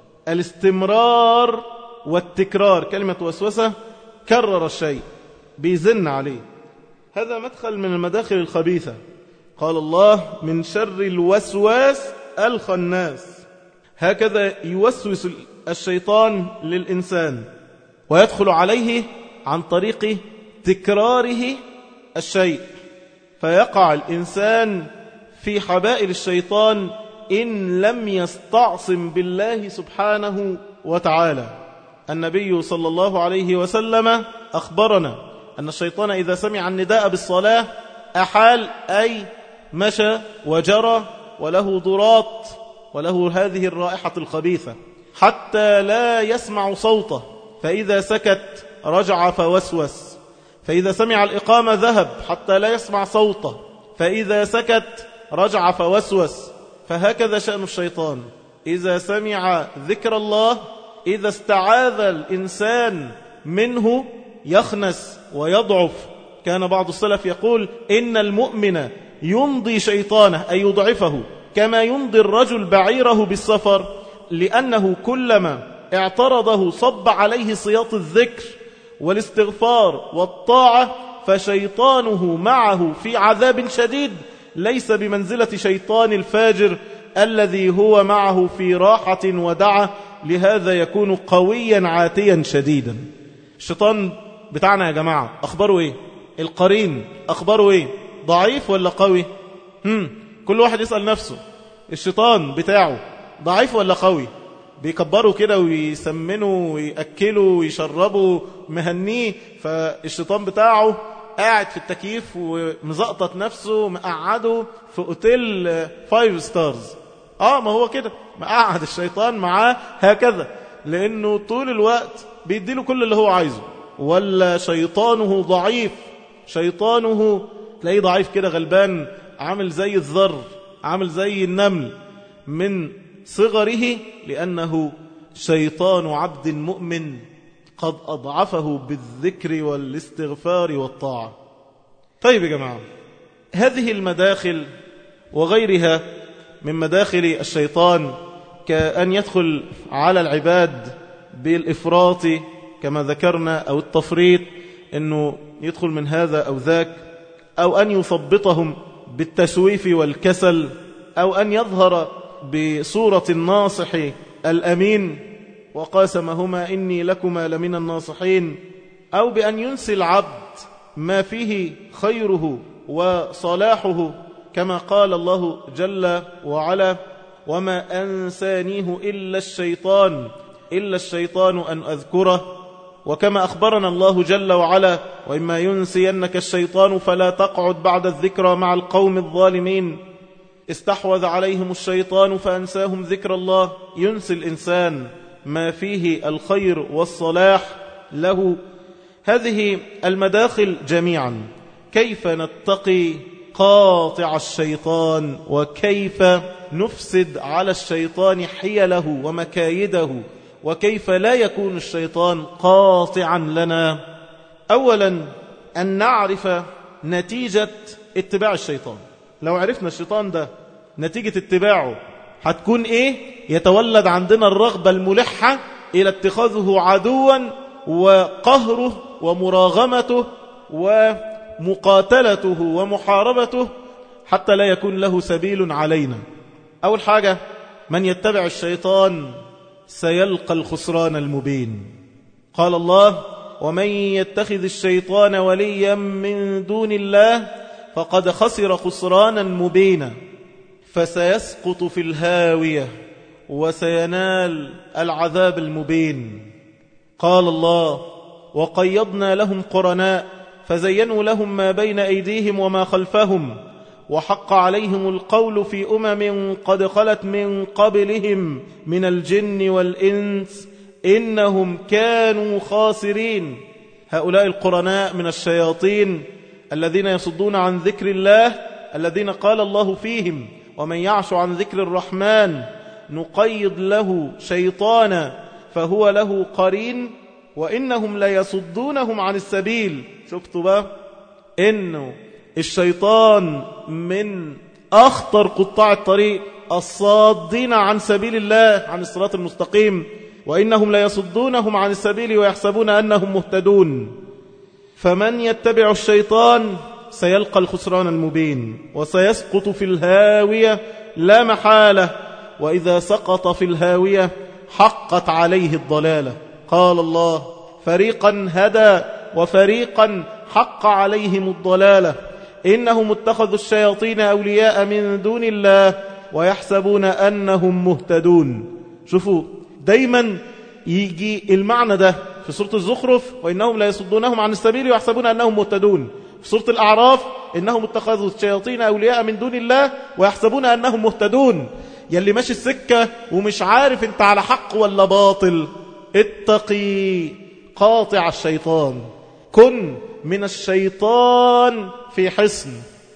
الاستمرار والتكرار. كلمة وسوسة، كرر الشيء بيزن عليه. هذا مدخل من المداخل الخبيثة. قال الله من شر الوسواس الخناس. هكذا يوسوس الشيطان للإنسان ويدخل عليه عن طريق تكراره الشيء، فيقع الإنسان في حبائل الشيطان إن لم يستعصم بالله سبحانه وتعالى. النبي صلى الله عليه وسلم أخبرنا أن الشيطان إذا سمع النداء بالصلاة أحال، أي مشى وجرى، وله ضراط وله هذه الرائحة الخبيثة حتى لا يسمع صوته، فإذا سكت رجع فوسوس، فإذا سمع الإقامة ذهب حتى لا يسمع صوته، فإذا سكت رجع فوسوس. فهكذا شأن الشيطان، إذا سمع ذكر الله، إذا استعاذ الإنسان منه يخنس ويضعف. كان بعض السلف يقول إن المؤمن يمضي شيطانه، أي يضعفه، كما يمضي الرجل بعيره بالسفر، لأنه كلما اعترضه صب عليه سياط الذكر والاستغفار والطاعة، فشيطانه معه في عذاب شديد، ليس بمنزلة شيطان الفاجر الذي هو معه في راحة ودعة. لهذا يكون قويا عاتيا شديدا. الشيطان بتاعنا يا جماعة أخباره إيه؟ القرين أخباره إيه؟ ضعيف ولا قوي؟ هم كل واحد يسأل نفسه، الشيطان بتاعه ضعيف ولا قوي؟ بيكبروا كده ويسمنوا ويأكلوا ويشربوا مهنيه، فالشيطان بتاعه قاعد في التكييف ومزقطط نفسه، مقعده في اوتيل فايف ستارز. اه ما هو كده مقعد الشيطان معاه هكذا، لانه طول الوقت بيديله كل اللي هو عايزه. ولا شيطانه ضعيف، شيطانه تلاقيه ضعيف كده غلبان، عامل زي الذر، عامل زي النمل من صغره، لأنه شيطان عبد مؤمن قد أضعفه بالذكر والاستغفار والطاعة. طيب يا جماعة، هذه المداخل وغيرها من مداخل الشيطان، كأن يدخل على العباد بالإفراط كما ذكرنا، أو التفريط، أنه يدخل من هذا أو ذاك، أو أن يثبطهم بالتسويف والكسل، أو أن يظهر بصورة الناصح الأمين وقاسمهما إني لكما لمن الناصحين، أو بأن ينسي العبد ما فيه خيره وصلاحه، كما قال الله جل وعلا وما أنسانيه إلا الشيطان إلا الشيطان أن أذكره. وكما أخبرنا الله جل وعلا وإما ينسينك الشيطان فلا تقعد بعد الذكرى مع القوم الظالمين. استحوذ عليهم الشيطان فأنساهم ذكر الله، ينسي الإنسان ما فيه الخير والصلاح له. هذه المداخل جميعا كيف نتقي قاطع الشيطان، وكيف نفسد على الشيطان حيله ومكايده، وكيف لا يكون الشيطان قاطعا لنا. أولا أن نعرف نتيجة اتباع الشيطان. لو عرفنا الشيطان ده نتيجة اتباعه هتكون ايه، يتولد عندنا الرغبة الملحة إلى اتخاذه عدوا وقهره ومراغمته ومقاتلته ومحاربته حتى لا يكون له سبيل علينا. أول حاجة، من يتبع الشيطان سيلقى الخسران المبين. قال الله: ومن يتخذ الشيطان وليا من دون الله فقد خسر خسرانا مبينا. فسيسقط في الهاوية وسينال العذاب المبين. قال الله: وقيضنا لهم قرناء فزينوا لهم ما بين أيديهم وما خلفهم وحق عليهم القول في أمم قد خلت من قبلهم من الجن والإنس إنهم كانوا خاسرين. هؤلاء القرناء من الشياطين الذين يصدون عن ذكر الله، الذين قال الله فيهم: ومن يعش عن ذكر الرحمن نقيض له شيطانا فهو له قرين وإنهم ليصدونهم عن السبيل. شفتوا بقى إنه الشيطان من أخطر قطاع الطريق، الصادين عن سبيل الله، عن الصراط المستقيم، وإنهم ليصدونهم عن السبيل ويحسبون أنهم مهتدون. فمن يتبع الشيطان سيلقى الخسران المبين وسيسقط في الهاوية لا محالة، وإذا سقط في الهاوية حقت عليه الضلالة. قال الله: فريقا هدى وفريقا حق عليهم الضلالة إنهم اتخذوا الشياطين أولياء من دون الله ويحسبون أنهم مهتدون. شوفوا دايما يجي المعنى ده في سورة الزخرف: وإنهم لا يصدونهم عن السبيل ويحسبون أنهم مهتدون. في سورة الأعراف: إنهم اتخذوا الشياطين أولياء من دون الله ويحسبون أنهم مهتدون. يلي ماشي السكة ومش عارف انت على حق ولا باطل، اتقي قاطع الشيطان، كن من الشيطان في حصن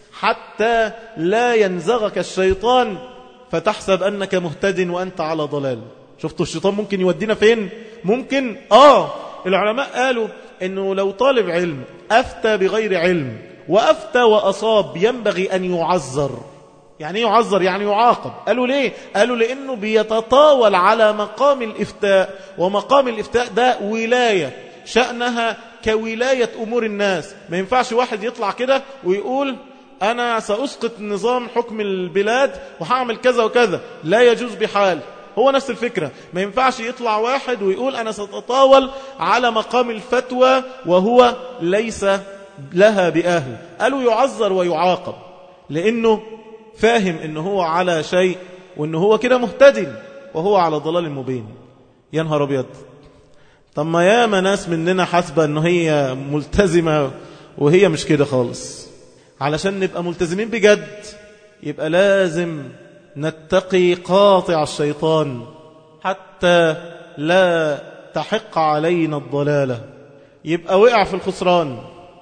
حتى لا ينزغك الشيطان فتحسب أنك مهتد وأنت على ضلال. شفتوا الشيطان ممكن يودينا فين؟ ممكن آه العلماء قالوا إنه لو طالب علم أفتى بغير علم وأفتى وأصاب ينبغي أن يعذر. يعني ايه يعذر؟ يعني يعاقب. قالوا ليه؟ قالوا لأنه بيتطاول على مقام الإفتاء، ومقام الإفتاء ده ولاية شأنها كولاية أمور الناس. ما ينفعش واحد يطلع كده ويقول أنا سأسقط نظام حكم البلاد وهعمل كذا وكذا، لا يجوز بحال. هو نفس الفكرة، ما ينفعش يطلع واحد ويقول أنا سأتطاول على مقام الفتوى وهو ليس لها بأهل. قالوا يعذر ويعاقب لأنه فاهم أنه هو على شيء وأنه هو كده مهتد وهو على ضلال مبين. يا نهار أبيض، طب ما ياما ناس مننا حاسبة أنه هي ملتزمة وهي مش كده خالص. علشان نبقى ملتزمين بجد يبقى لازم نتقي قاطع الشيطان حتى لا تحق علينا الضلالة. يبقى وقع في الخسران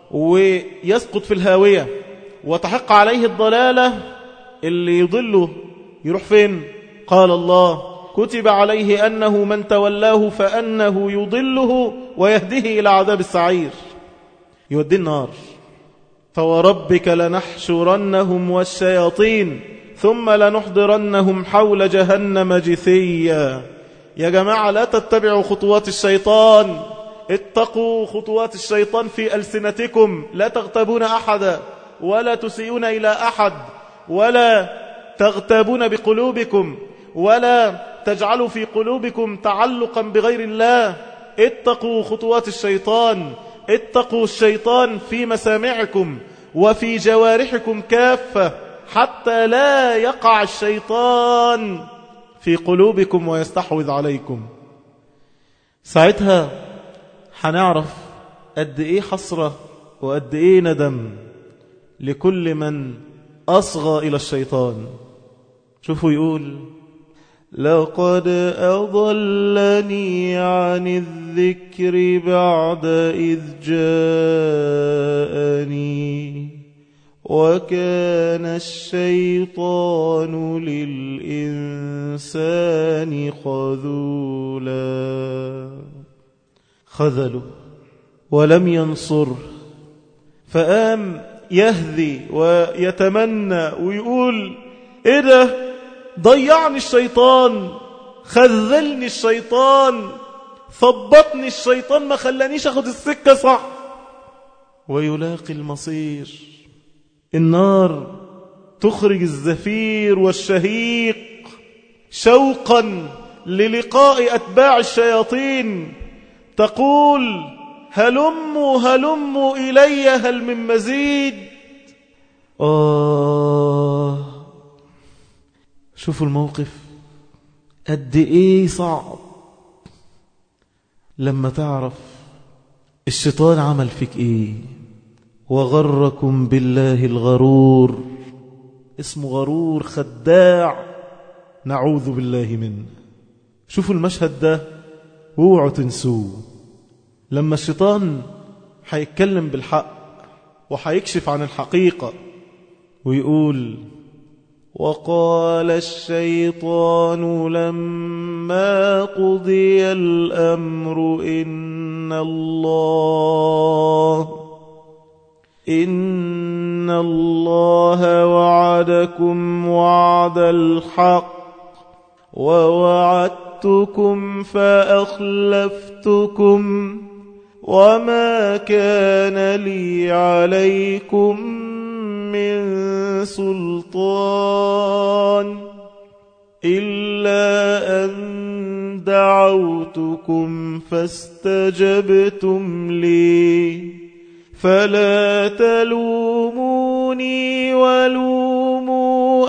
ويسقط في الهاوية وتحق عليه الضلالة. اللي يضله يروح فين؟ قال الله: كتب عليه أنه من تولاه فأنه يضله ويهديه إلى عذاب السعير، يودي النار. فوربك لنحشرنهم والشياطين ثم لنحضرنهم حول جهنم جثيا. يا جماعة لا تتبعوا خطوات الشيطان، اتقوا خطوات الشيطان في ألسنتكم، لا تغتابون أحدا ولا تسيئون إلى أحد ولا تغتابون بقلوبكم ولا تجعلوا في قلوبكم تعلقا بغير الله. اتقوا خطوات الشيطان، اتقوا الشيطان في مسامعكم وفي جوارحكم كافة حتى لا يقع الشيطان في قلوبكم ويستحوذ عليكم. ساعتها هنعرف قد ايه حسرة وقد ايه ندم لكل من أصغى إلى الشيطان. شوفوا يقول لقد أضلني عن الذكر بعد إذ جاءني وكان الشيطان للإنسان خذولا. خذله ولم ينصره، فقام يهذي ويتمنى ويقول إيه ده؟ ضيعني الشيطان، خذلني الشيطان، ثبطني الشيطان، ما خلانيش أخذ السكة صح. ويلاقي المصير، النار تخرج الزفير والشهيق شوقا للقاء أتباع الشياطين، تقول هلموا هلموا إلي هل من مزيد. آه شوفوا الموقف قد إيه صعب لما تعرف الشيطان عمل فيك إيه. وغركم بالله الغرور، اسمه غرور خداع، نعوذ بالله منه. شوفوا المشهد ده واوعوا تنسوه. لما الشيطان هيتكلم بالحق وهيكشف عن الحقيقة ويقول وقال الشيطان لما قضي الأمر إن الله إن الله وعدكم وعد الحق ووعدتكم فأخلفتكم وما كان لي عليكم من سلطان إلا أن دعوتكم فاستجبتم لي فلا تلوموني ولوموا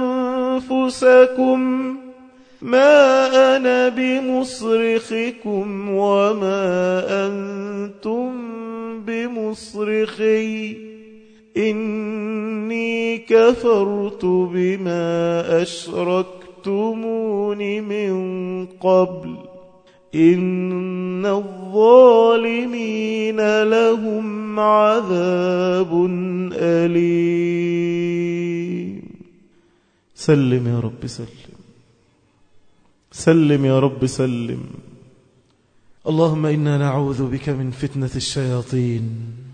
أنفسكم ما أنا بمصرخكم وما أنتم بمصرخي إني كفرت بما أشركتمون من قبل إن الظالمين لهم عذاب أليم. سلم يا رب سلم، سلم يا رب سلم. اللهم إنا نعوذ بك من فتنة الشياطين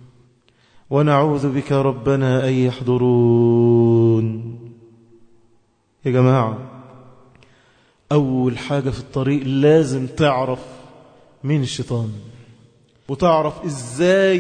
ونعوذ بك ربنا أن يحضرون. يا جماعة أول حاجة في الطريق لازم تعرف مين الشيطان، وتعرف إزاي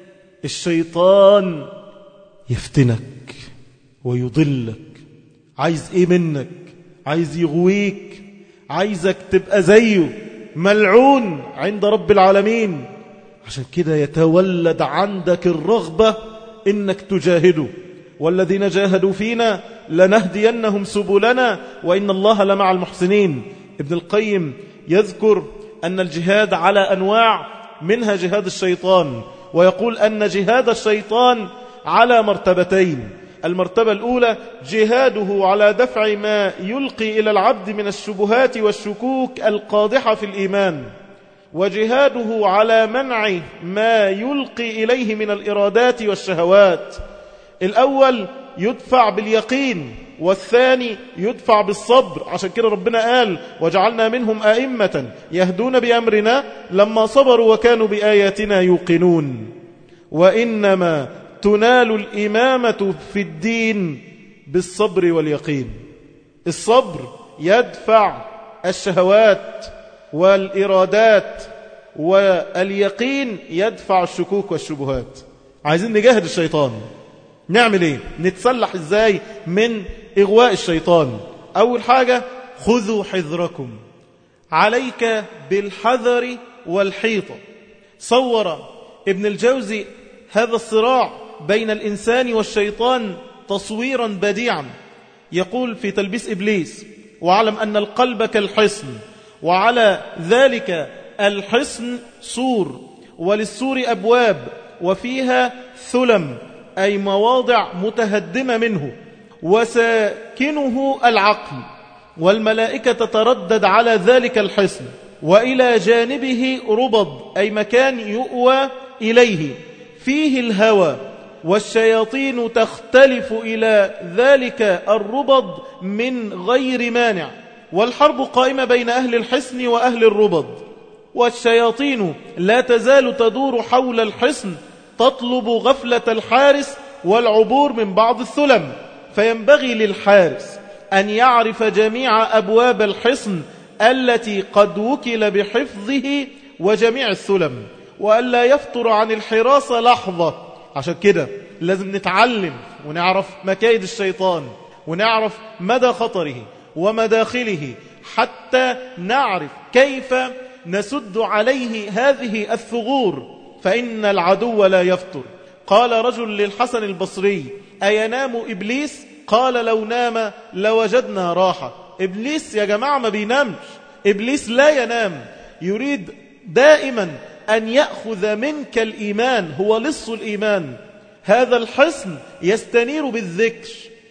الشيطان يفتنك ويضلك. عايز إيه منك؟ عايز يغويك، عايزك تبقى زيه ملعون عند رب العالمين. عشان كده يتولد عندك الرغبة إنك تجاهده. والذين جاهدوا فينا لنهدينهم سبلنا وإن الله لمع المحسنين. ابن القيم يذكر أن الجهاد على أنواع، منها جهاد الشيطان، ويقول أن جهاد الشيطان على مرتبتين. المرتبة الأولى جهاده على دفع ما يلقي إلى العبد من الشبهات والشكوك القادحة في الإيمان، وجهاده على منع ما يلقي إليه من الإرادات والشهوات. الأول يدفع باليقين والثاني يدفع بالصبر. عشان كده ربنا قال وجعلنا منهم أئمة يهدون بأمرنا لما صبروا وكانوا بآياتنا يوقنون. وإنما تنال الإمامة في الدين بالصبر واليقين. الصبر يدفع الشهوات والإرادات، واليقين يدفع الشكوك والشبهات. عايزين نجاهد الشيطان. نعمل ايه؟ نتسلح ازاي من إغواء الشيطان؟ أول حاجة خذوا حذركم، عليك بالحذر والحيطة. صور ابن الجوزي هذا الصراع بين الإنسان والشيطان تصويرا بديعا. يقول في تلبيس إبليس واعلم أن القلب كالحصن وعلى ذلك الحصن سور وللسور أبواب وفيها ثلم أي مواضع متهدمة منه، وساكنه العقل، والملائكة تتردد على ذلك الحصن، وإلى جانبه ربض أي مكان يؤوى إليه فيه الهوى، والشياطين تختلف إلى ذلك الربض من غير مانع، والحرب قائمة بين أهل الحصن وأهل الربض، والشياطين لا تزال تدور حول الحصن تطلب غفلة الحارس والعبور من بعض الثلم، فينبغي للحارس أن يعرف جميع أبواب الحصن التي قد وكل بحفظه وجميع الثلم، وألا يفتر عن الحراسة لحظة. عشان كده لازم نتعلم ونعرف مكايد الشيطان، ونعرف مدى خطره ومداخله، حتى نعرف كيف نسد عليه هذه الثغور، فإن العدو لا يفتر. قال رجل للحسن البصري: أينام إبليس؟ قال: لو نام لوجدنا راحة. إبليس يا جماعة ما بينامش، إبليس لا ينام، يريد دائما أن يأخذ منك الإيمان، هو لص الإيمان. هذا الحصن يستنير بالذكر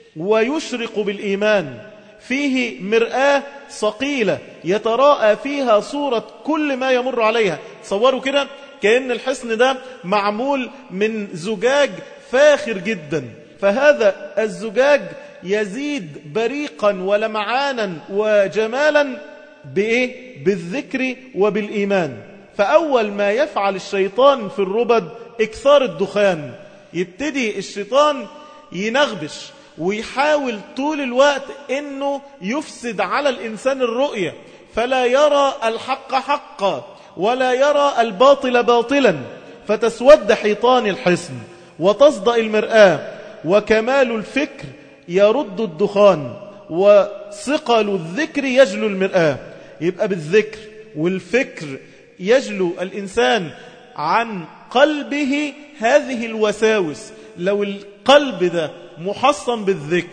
ويشرق بالإيمان، فيه مرآة صقيلة يتراءى فيها صورة كل ما يمر عليها. تصوروا كده كأن الحصن ده معمول من زجاج فاخر جدا، فهذا الزجاج يزيد بريقا ولمعانا وجمالا بإيه؟ بالذكر وبالإيمان. فأول ما يفعل الشيطان في الربد إكثار الدخان، يبتدي الشيطان ينغبش ويحاول طول الوقت إنه يفسد على الإنسان الرؤية، فلا يرى الحق حقا ولا يرى الباطل باطلا، فتسود حيطان الحصن وتصدأ المرآة، وكمال الفكر يرد الدخان، وثقل الذكر يجلو المرآة. يبقى بالذكر والفكر يجلو الإنسان عن قلبه هذه الوساوس. لو القلب ده محصن بالذكر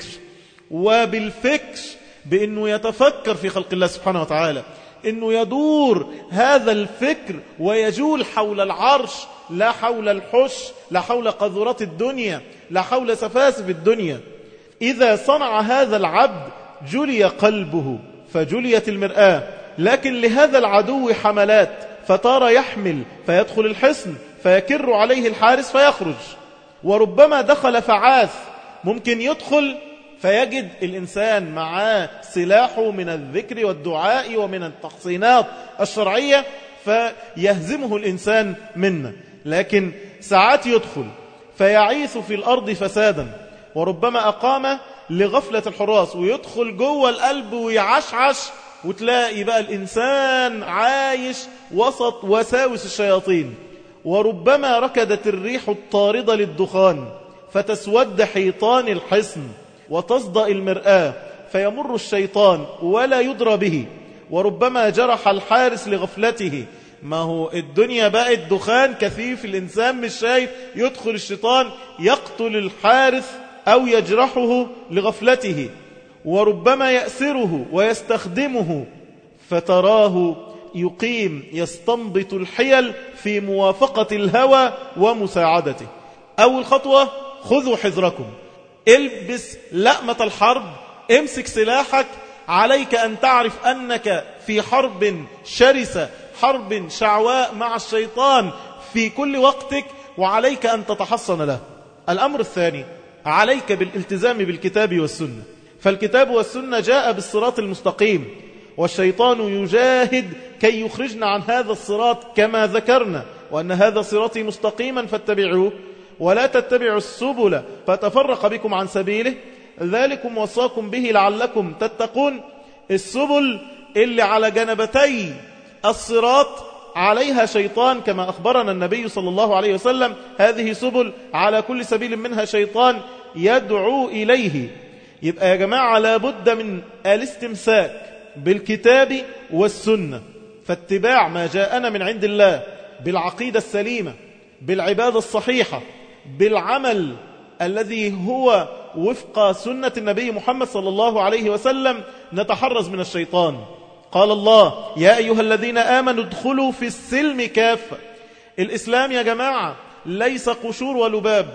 وبالفكر، بأنه يتفكر في خلق الله سبحانه وتعالى، أنه يدور هذا الفكر ويجول حول العرش، لا حول الحش، لا حول قذرات الدنيا، لا حول سفاسف الدنيا. إذا صنع هذا العبد جلي قلبه فجليت المرآة. لكن لهذا العدو حملات، فتارى يحمل فيدخل الحصن فيكر عليه الحارس فيخرج، وربما دخل فعاث، ممكن يدخل فيجد الإنسان معاه سلاحه من الذكر والدعاء ومن التحصينات الشرعية فيهزمه الإنسان منا. لكن ساعات يدخل فيعيث في الأرض فسادا، وربما أقام لغفلة الحراس ويدخل جوه القلب ويعشعش، وتلاقي بقى الإنسان عايش وسط وساوس الشياطين. وربما ركدت الريح الطاردة للدخان فتسود حيطان الحصن وتصدأ المرآة، فيمر الشيطان ولا يدرى به. وربما جرح الحارس لغفلته، ما هو الدنيا بقت دخان كثيف، الإنسان مش شايف، يدخل الشيطان يقتل الحارس أو يجرحه لغفلته. وربما يأسره ويستخدمه، فتراه يقيم يستنبط الحيل في موافقة الهوى ومساعدته. أول خطوة: خذوا حذركم، البس لأمة الحرب، امسك سلاحك. عليك أن تعرف أنك في حرب شرسة، حرب شعواء مع الشيطان في كل وقتك، وعليك أن تتحصن له. الأمر الثاني: عليك بالالتزام بالكتاب والسنة، فالكتاب والسنة جاء بالصراط المستقيم، والشيطان يجاهد كي يخرجنا عن هذا الصراط كما ذكرنا، وأن هذا صراطي مستقيما فاتبعوه ولا تتبعوا السبل فتفرق بكم عن سبيله، ذلكم وصاكم به لعلكم تتقون. السبل اللي على جنبتي الصراط عليها شيطان، كما أخبرنا النبي صلى الله عليه وسلم: هذه سبل على كل سبيل منها شيطان يدعو إليه. يبقى يا جماعة لابد من الاستمساك بالكتاب والسنة، فاتباع ما جاءنا من عند الله بالعقيدة السليمة، بالعبادة الصحيحة، بالعمل الذي هو وفق سنة النبي محمد صلى الله عليه وسلم، نتحرز من الشيطان. قال الله: يا أيها الذين آمنوا ادخلوا في السلم كافة. الإسلام يا جماعة ليس قشور ولباب.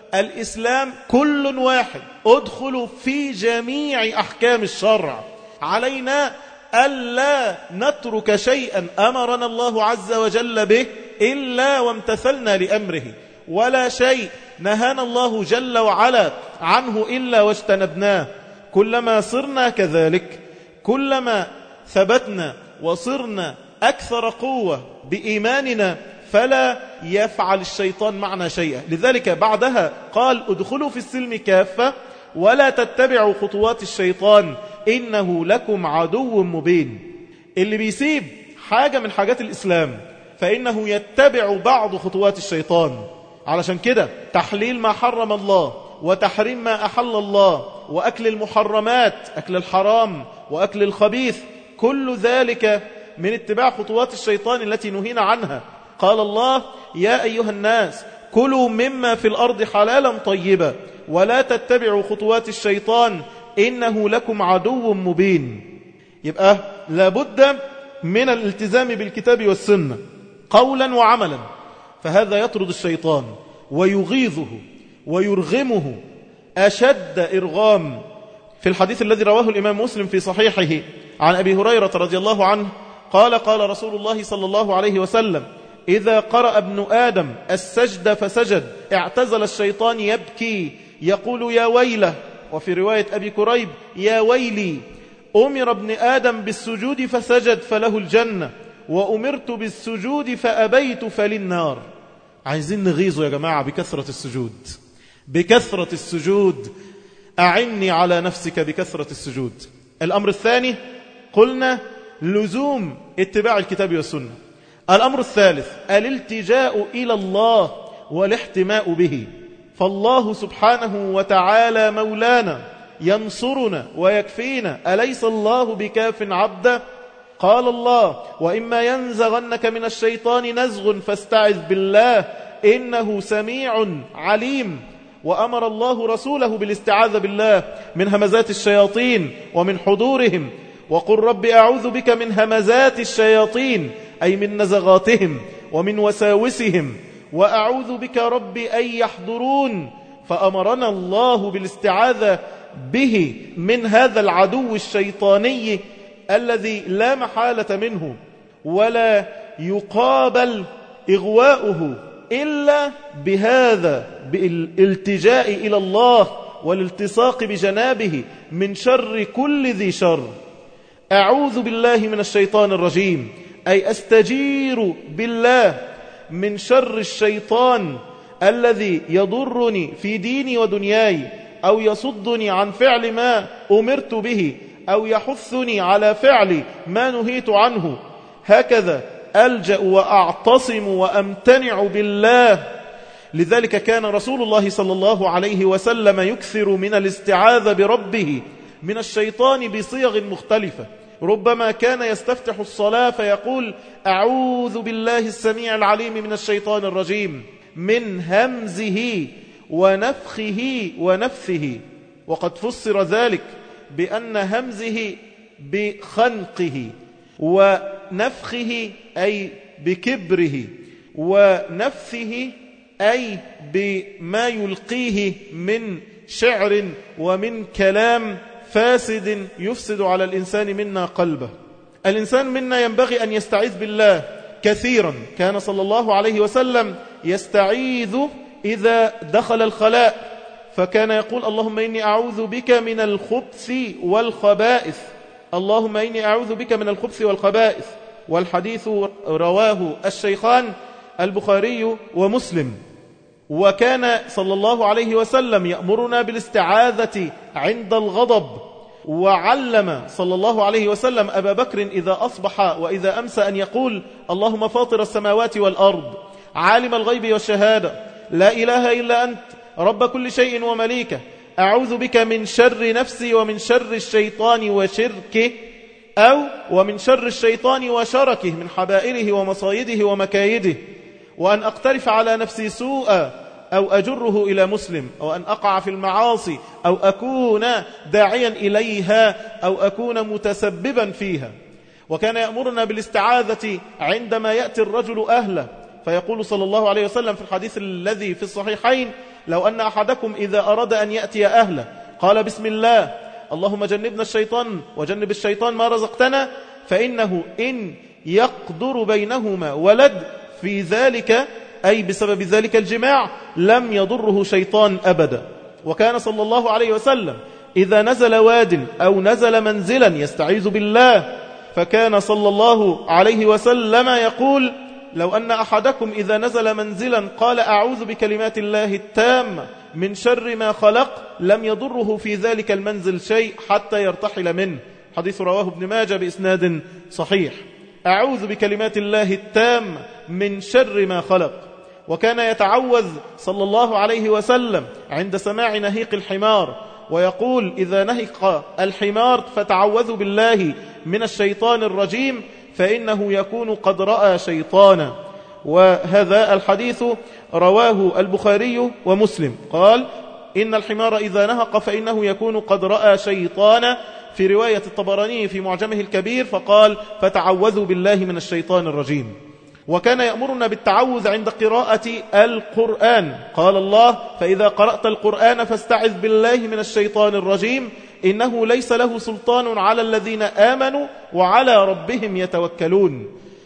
الإسلام كل واحد، ادخلوا في جميع أحكام الشرع. علينا ألا نترك شيئا أمرنا الله عز وجل به إلا وامتثلنا لأمره، ولا شيء نهانا الله جل وعلا عنه إلا واجتنبناه. كلما صرنا كذلك كلما ثبتنا وصرنا أكثر قوة بإيماننا، فلا يفعل الشيطان معنا شيئا. لذلك بعدها قال ادخلوا في السلم كافة ولا تتبعوا خطوات الشيطان إنه لكم عدو مبين. اللي بيسيب حاجة من حاجات الإسلام فإنه يتبع بعض خطوات الشيطان. علشان كده تحليل ما حرم الله وتحريم ما أحل الله وأكل المحرمات، أكل الحرام وأكل الخبيث، كل ذلك من اتباع خطوات الشيطان التي نهينا عنها. قال الله يا أيها الناس كلوا مما في الأرض حلالا طيبا ولا تتبعوا خطوات الشيطان إنه لكم عدو مبين. يبقى لابد من الالتزام بالكتاب والسنة قولا وعملا، فهذا يطرد الشيطان ويغيظه ويرغمه أشد إرغام. في الحديث الذي رواه الإمام مسلم في صحيحه عن أبي هريرة رضي الله عنه قال قال رسول الله صلى الله عليه وسلم إذا قرأ ابن آدم السجد فسجد اعتزل الشيطان يبكي يقول يا ويله، وفي رواية أبي كريب يا ويلي، أمر ابن آدم بالسجود فسجد فله الجنة وأمرت بالسجود فأبيت فللنار. عايزين نغيظه يا جماعة بكثرة السجود، بكثرة السجود. أعني على نفسك بكثرة السجود. الأمر الثاني قلنا لزوم اتباع الكتاب والسنة. الأمر الثالث الالتجاء إلى الله والاحتماء به، فالله سبحانه وتعالى مولانا ينصرنا ويكفينا، أليس الله بكاف عبدا؟ قال الله وإما ينزغنك من الشيطان نزغ فاستعذ بالله إنه سميع عليم. وأمر الله رسوله بالاستعاذة بالله من همزات الشياطين ومن حضورهم، وقل رب أعوذ بك من همزات الشياطين أي من نزغاتهم ومن وساوسهم، وأعوذ بك رب أن يحضرون. فأمرنا الله بالاستعاذة به من هذا العدو الشيطاني الذي لا محالة منه ولا يقابل إغواؤه إلا بهذا، بالالتجاء إلى الله والالتصاق بجنابه من شر كل ذي شر. أعوذ بالله من الشيطان الرجيم أي أستجير بالله من شر الشيطان الذي يضرني في ديني ودنياي أو يصدني عن فعل ما أمرت به أو يحثني على فعل ما نهيت عنه. هكذا ألجأ وأعتصم وأمتنع بالله. لذلك كان رسول الله صلى الله عليه وسلم يكثر من الاستعاذة بربه من الشيطان بصيغ مختلفة. ربما كان يستفتح الصلاة فيقول أعوذ بالله السميع العليم من الشيطان الرجيم من همزه ونفخه ونفثه، وقد فسر ذلك بأن همزه بخنقه ونفخه أي بكبره ونفثه أي بما يلقيه من شعر ومن كلام فاسد يفسد على الإنسان منا قلبه. الإنسان منا ينبغي أن يستعيذ بالله كثيرا. كان صلى الله عليه وسلم يستعيذ إذا دخل الخلاء، فكان يقول اللهم إني أعوذ بك من الخبث والخبائث، اللهم إني أعوذ بك من الخبث والخبائث. والحديث رواه الشيخان البخاري ومسلم. وكان صلى الله عليه وسلم يأمرنا بالاستعاذة عند الغضب، وعلم صلى الله عليه وسلم أبا بكر إذا أصبح وإذا أمسى أن يقول اللهم فاطر السماوات والأرض عالم الغيب والشهادة لا إله إلا أنت رب كل شيء ومليكه أعوذ بك من شر نفسي ومن شر الشيطان وشركه، أو ومن شر الشيطان وشركه من حبائله ومصايده ومكايده، وأن أقترف على نفسي سوءا أو أجره إلى مسلم، أو أن أقع في المعاصي، أو أكون داعيا إليها، أو أكون متسببا فيها. وكان يأمرنا بالاستعاذة عندما يأتي الرجل أهله فيقول صلى الله عليه وسلم في الحديث الذي في الصحيحين: لو أن أحدكم إذا أراد أن يأتي أهله قال بسم الله اللهم جنبنا الشيطان وجنب الشيطان ما رزقتنا، فإنه إن يقدر بينهما ولد في ذلك، أي بسبب ذلك الجماع، لم يضره شيطان أبدا. وكان صلى الله عليه وسلم إذا نزل واد أو نزل منزلا يستعيذ بالله، فكان صلى الله عليه وسلم يقول: لو أن أحدكم إذا نزل منزلا قال أعوذ بكلمات الله التامة من شر ما خلق لم يضره في ذلك المنزل شيء حتى يرتحل منه. حديث رواه ابن ماجه بإسناد صحيح. أعوذ بكلمات الله التامة من شر ما خلق. وكان يتعوذ صلى الله عليه وسلم عند سماع نهيق الحمار، ويقول: إذا نهق الحمار فتعوذوا بالله من الشيطان الرجيم فإنه يكون قد رأى شيطانا. وهذا الحديث رواه البخاري ومسلم. قال: إن الحمار إذا نهق فإنه يكون قد رأى شيطانا. في رواية الطبراني في معجمه الكبير فقال: فتعوذوا بالله من الشيطان الرجيم. وكان يأمرنا بالتعوذ عند قراءة القرآن. قال الله: فإذا قرأت القرآن فاستعذ بالله من الشيطان الرجيم إنه ليس له سلطان على الذين آمنوا وعلى ربهم يتوكلون.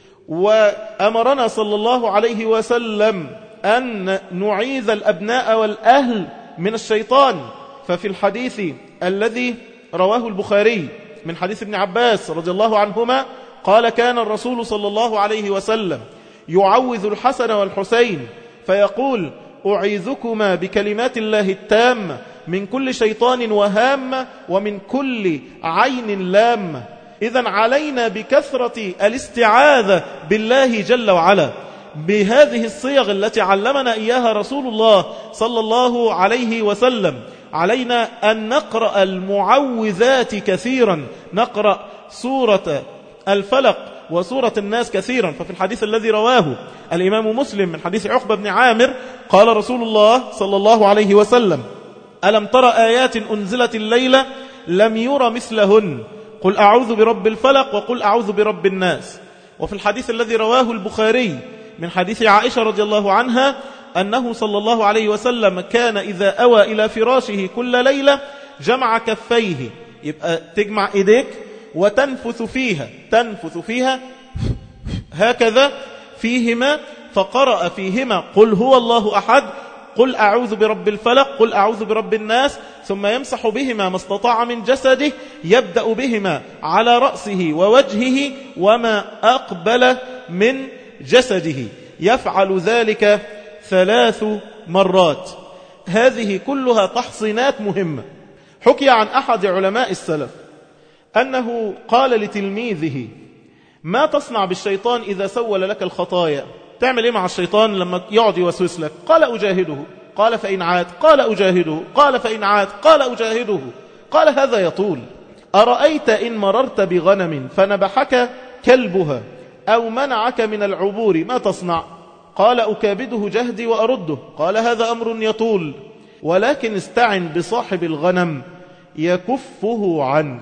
وأمرنا صلى الله عليه وسلم أن نعيذ الأبناء والأهل من الشيطان. ففي الحديث الذي رواه البخاري من حديث ابن عباس رضي الله عنهما قال: كان الرسول صلى الله عليه وسلم يعوذ الحسن والحسين فيقول: أعيذكما بكلمات الله التامة من كل شيطان وهامة ومن كل عين لامة. إذن علينا بكثرة الاستعاذة بالله جل وعلا بهذه الصيغ التي علمنا إياها رسول الله صلى الله عليه وسلم. علينا أن نقرأ المعوذات كثيرا، نقرأ سورة الفلق وسورة الناس كثيرا. ففي الحديث الذي رواه الإمام مسلم من حديث عقبة بن عامر قال رسول الله صلى الله عليه وسلم: ألم تر آيات أنزلت الليلة لم ير مثلهن، قل أعوذ برب الفلق وقل أعوذ برب الناس. وفي الحديث الذي رواه البخاري من حديث عائشة رضي الله عنها أنه صلى الله عليه وسلم كان إذا أوى إلى فراشه كل ليلة جمع كفيه، يبقى تجمع إيديك وتنفث فيها، تنفث فيها هكذا فيهما، فقرأ فيهما قل هو الله أحد، قل أعوذ برب الفلق، قل أعوذ برب الناس، ثم يمسح بهما ما استطاع من جسده، يبدأ بهما على رأسه ووجهه وما أقبل من جسده، يفعل ذلك ثلاث مرات. هذه كلها تحصينات مهمة. حكي عن أحد علماء السلف أنه قال لتلميذه: ما تصنع بالشيطان إذا سول لك الخطايا؟ تعمل إيه مع الشيطان لما يقعد يوسوس لك؟ قال: أجاهده. قال: فإن عاد؟ قال: أجاهده. قال: فإن عاد؟ قال: أجاهده. قال: هذا يطول. أرأيت إن مررت بغنم فنبحك كلبها أو منعك من العبور ما تصنع؟ قال: أكابده جهدي وأرده. قال: هذا أمر يطول، ولكن استعن بصاحب الغنم يكفه عنك.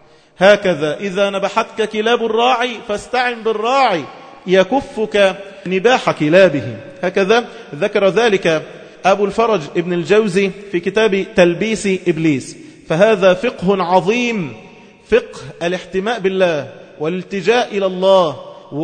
هكذا إذا نبحتك كلاب الراعي فاستعن بالراعي يكفك نباح كلابه. هكذا ذكر ذلك أبو الفرج ابن الجوزي في كتاب تلبيس إبليس. فهذا فقه عظيم، فقه الاحتماء بالله والالتجاء إلى الله،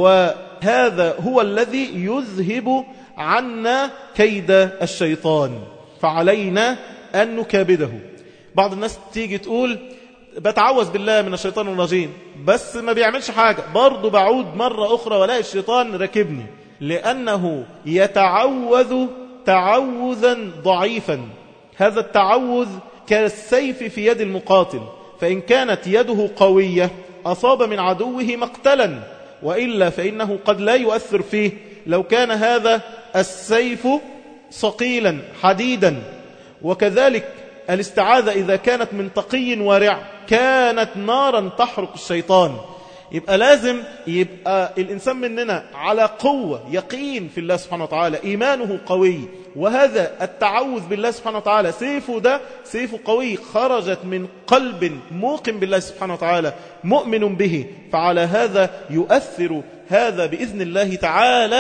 وهذا هو الذي يذهب عنا كيد الشيطان، فعلينا أن نكابده. بعض الناس تيجي تقول: بتعوذ بالله من الشيطان الرجيم، بس ما بيعملش حاجة، برضو بعود مرة أخرى ولاقي الشيطان ركبني، لأنه يتعوذ تعوذا ضعيفا. هذا التعوذ كالسيف في يد المقاتل، فإن كانت يده قوية أصاب من عدوه مقتلا، وإلا فإنه قد لا يؤثر فيه لو كان هذا السيف صقيلا حديدا. وكذلك الاستعاذة إذا كانت من تقي ورع كانت نارا تحرق الشيطان. يبقى لازم يبقى الإنسان مننا على قوة يقين في الله سبحانه وتعالى، إيمانه قوي، وهذا التعوذ بالله سبحانه وتعالى سيفه ده سيف قوي خرجت من قلب موقن بالله سبحانه وتعالى مؤمن به، فعلى هذا يؤثر هذا بإذن الله تعالى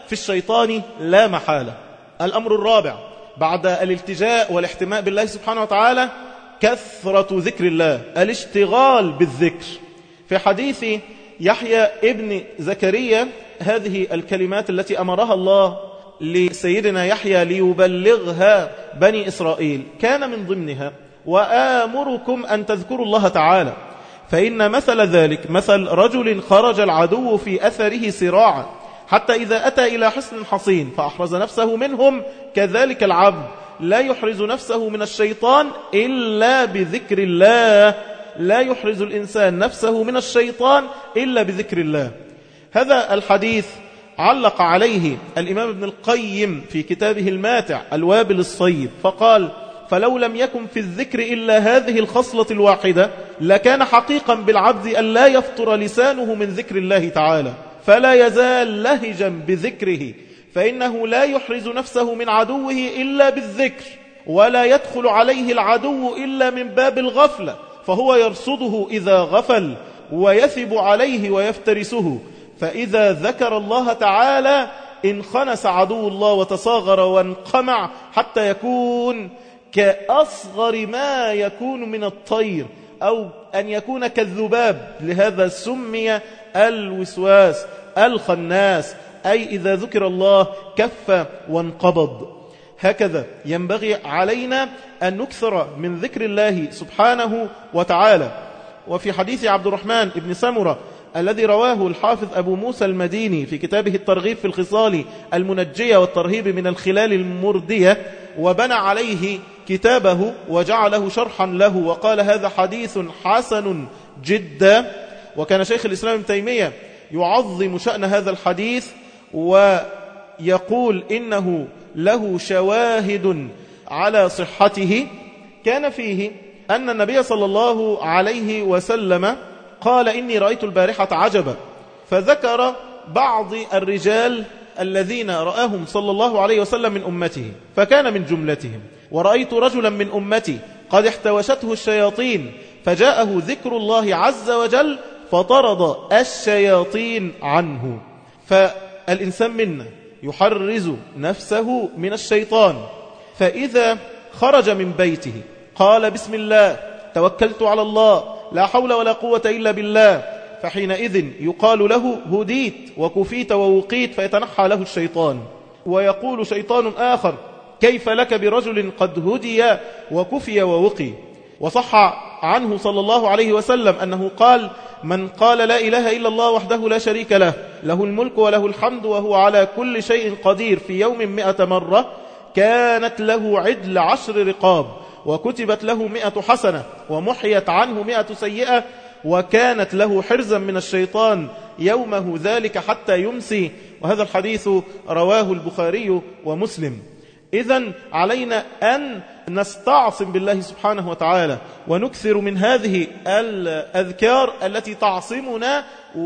في الشيطان لا محالة. الأمر الرابع بعد الالتجاء والاحتماء بالله سبحانه وتعالى كثرة ذكر الله، الاشتغال بالذكر. في حديث يحيى ابن زكريا هذه الكلمات التي أمرها الله لسيدنا يحيى ليبلغها بني إسرائيل كان من ضمنها وآمركم أن تذكروا الله تعالى، فإن مثل ذلك مثل رجل خرج العدو في أثره سراعا حتى إذا أتى إلى حصن حصين فأحرز نفسه منهم، كذلك العبد لا يحرز نفسه من الشيطان إلا بذكر الله، لا يحرز الإنسان نفسه من الشيطان إلا بذكر الله. هذا الحديث علق عليه الإمام ابن القيم في كتابه الماتع الوابل الصيب فقال: فلو لم يكن في الذكر إلا هذه الخصلة الواحدة لكان حقيقا بالعبد أن لا يفطر لسانه من ذكر الله تعالى، فلا يزال لهجا بذكره، فإنه لا يحرز نفسه من عدوه إلا بالذكر، ولا يدخل عليه العدو إلا من باب الغفلة، فهو يرصده إذا غفل ويثب عليه ويفترسه، فإذا ذكر الله تعالى انخنس عدو الله وتصاغر وانقمع حتى يكون كأصغر ما يكون من الطير، أو أن يكون كالذباب، لهذا سمي الوسواس الخناس، أي إذا ذكر الله كف وانقبض. هكذا ينبغي علينا أن نكثر من ذكر الله سبحانه وتعالى. وفي حديث عبد الرحمن بن سمرة الذي رواه الحافظ أبو موسى المديني في كتابه الترغيب في الخصال المنجية والترهيب من الخلال المردية، وبنى عليه كتابه وجعله شرحا له وقال: هذا حديث حسن جدا. وكان شيخ الإسلام ابن تيمية يعظم شأن هذا الحديث ويقول إنه له شواهد على صحته. كان فيه أن النبي صلى الله عليه وسلم قال: إني رأيت البارحة عجبا، فذكر بعض الرجال الذين رآهم صلى الله عليه وسلم من أمته، فكان من جملتهم: ورأيت رجلا من أمتي قد احتوشته الشياطين فجاءه ذكر الله عز وجل فطرد الشياطين عنه. فالإنسان منا يحرز نفسه من الشيطان، فإذا خرج من بيته قال: بسم الله توكلت على الله لا حول ولا قوة إلا بالله، فحينئذ يقال له: هديت وكفيت ووقيت، فيتنحى له الشيطان. ويقول شيطان آخر: كيف لك برجل قد هدي وكفي ووقي؟ وصح عنه صلى الله عليه وسلم أنه قال: من قال لا إله إلا الله وحده لا شريك له، له الملك وله الحمد وهو على كل شيء قدير، في يوم مئة مرة كانت له عدل عشر رقاب، وكتبت له مئة حسنة، ومحيت عنه مئة سيئة، وكانت له حرزا من الشيطان يومه ذلك حتى يمسي. وهذا الحديث رواه البخاري ومسلم. إذن علينا أن نستعصم بالله سبحانه وتعالى ونكثر من هذه الأذكار التي تعصمنا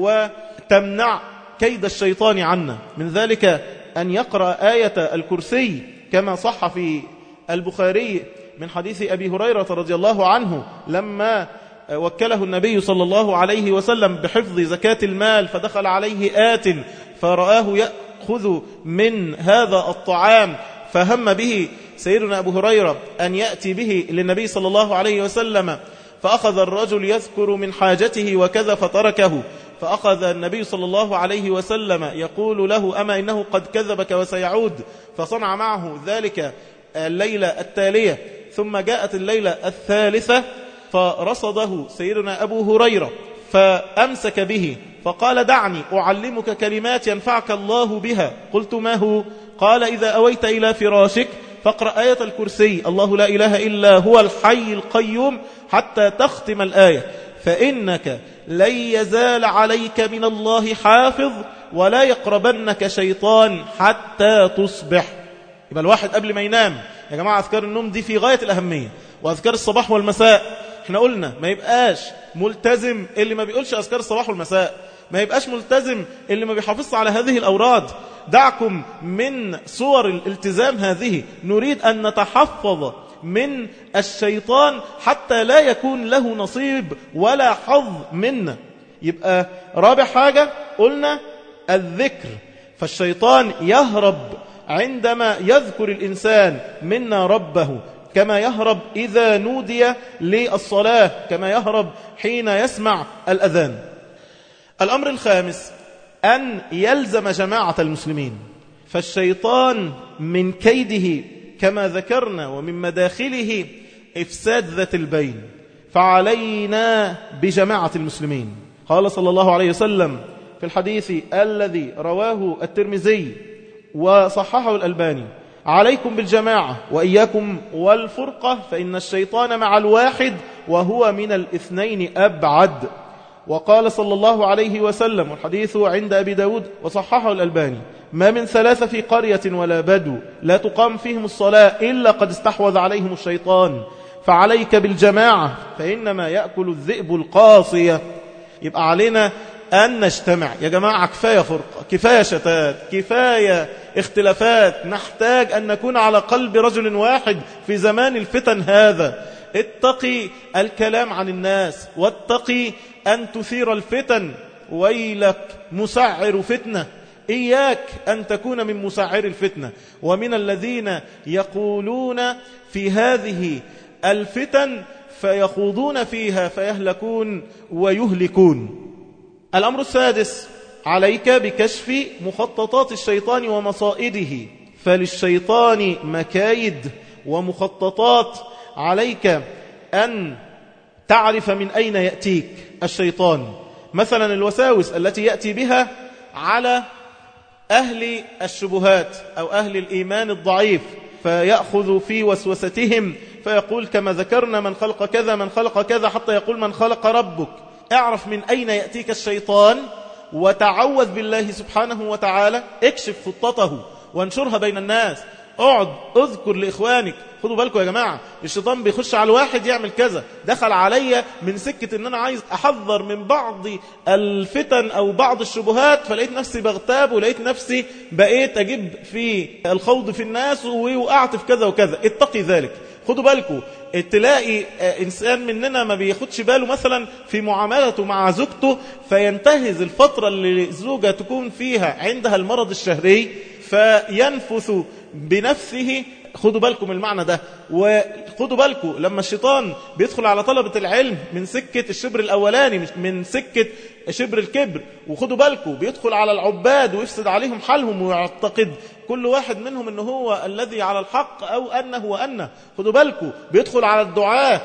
وتمنع كيد الشيطان عنا. من ذلك أن يقرأ آية الكرسي كما صح في البخاري من حديث أبي هريرة رضي الله عنه لما وكله النبي صلى الله عليه وسلم بحفظ زكاة المال، فدخل عليه آت فرآه يأخذ من هذا الطعام، فهم به سيدنا أبو هريرة أن يأتي به للنبي صلى الله عليه وسلم، فأخذ الرجل يذكر من حاجته وكذا فتركه، فأخذ النبي صلى الله عليه وسلم يقول له: أما إنه قد كذبك وسيعود، فصنع معه ذلك الليلة التالية. ثم جاءت الليلة الثالثة فرصده سيدنا أبو هريرة فأمسك به فقال: دعني أعلمك كلمات ينفعك الله بها. قلت: ما هو؟ قال: إذا أويت إلى فراشك فاقرأ آية الكرسي، الله لا إله إلا هو الحي القيوم، حتى تختم الآية، فإنك لن يزال عليك من الله حافظ ولا يقربنك شيطان حتى تصبح. يبقى الواحد قبل ما ينام، يا جماعة أذكار النوم دي في غاية الأهمية، وأذكار الصباح والمساء. احنا قلنا ما يبقاش ملتزم اللي ما بيقولش أذكار الصباح والمساء، ما يبقاش ملتزم اللي ما بيحافظش على هذه الأوراد. دعكم من صور الالتزام هذه، نريد أن نتحفظ من الشيطان حتى لا يكون له نصيب ولا حظ منا. يبقى رابع حاجة قلنا الذكر، فالشيطان يهرب عندما يذكر الإنسان منا ربه، كما يهرب إذا نودي للصلاة، كما يهرب حين يسمع الأذان. الأمر الخامس أن يلزم جماعة المسلمين، فالشيطان من كيده كما ذكرنا ومن مداخله إفساد ذات البين، فعلينا بجماعة المسلمين. قال صلى الله عليه وسلم في الحديث الذي رواه الترمذي وصححه الألباني: عليكم بالجماعة وإياكم والفرقة، فإن الشيطان مع الواحد وهو من الاثنين أبعد. وقال صلى الله عليه وسلم، والحديث عند أبي داود وصححه الألباني: ما من ثلاثة في قرية ولا بدو لا تقام فيهم الصلاة إلا قد استحوذ عليهم الشيطان، فعليك بالجماعة فإنما يأكل الذئب القاصية. يبقى علينا أن نجتمع يا جماعة، كفاية فرقة، كفاية شتات، كفاية اختلافات، نحتاج أن نكون على قلب رجل واحد في زمان الفتن هذا. اتقي الكلام عن الناس، واتقي أن تثير الفتن، ويلك مسعر فتنة. إياك أن تكون من مسعر الفتنة ومن الذين يقولون في هذه الفتن فيخوضون فيها فيهلكون ويهلكون. الأمر السادس: عليك بكشف مخططات الشيطان ومصائده، فللشيطان مكايد ومخططات. عليك أن تعرف من أين يأتيك الشيطان، مثلا الوساوس التي يأتي بها على أهل الشبهات أو أهل الإيمان الضعيف، فيأخذ في وسوستهم فيقول كما ذكرنا: من خلق كذا من خلق كذا، حتى يقول من خلق ربك. اعرف من أين يأتيك الشيطان وتعوذ بالله سبحانه وتعالى، اكشف خطته وانشرها بين الناس. اقعد اذكر لإخوانك. خدوا بالكم يا جماعة، الشيطان بيخش على الواحد يعمل كذا. دخل علي من سكة ان انا عايز احذر من بعض الفتن او بعض الشبهات، فلقيت نفسي بغتاب ولقيت نفسي بقيت اجيب في الخوض في الناس ووقعت في كذا وكذا. اتقي ذلك. خدوا بالكم، تلاقي إنسان مننا ما بياخدش باله مثلا في معاملته مع زوجته، فينتهز الفترة اللي الزوجة تكون فيها عندها المرض الشهري فينفث بنفسه. خدوا بالكم المعنى ده. وخدوا بالكم لما الشيطان بيدخل على طلبة العلم من سكة الشبر الأولاني، من سكة شبر الكبر، وخدوا بالكم بيدخل على العباد ويفسد عليهم حالهم ويعتقد كل واحد منهم أنه هو الذي على الحق أو أنه وأنه. خدوا بالكم بيدخل على الدعاء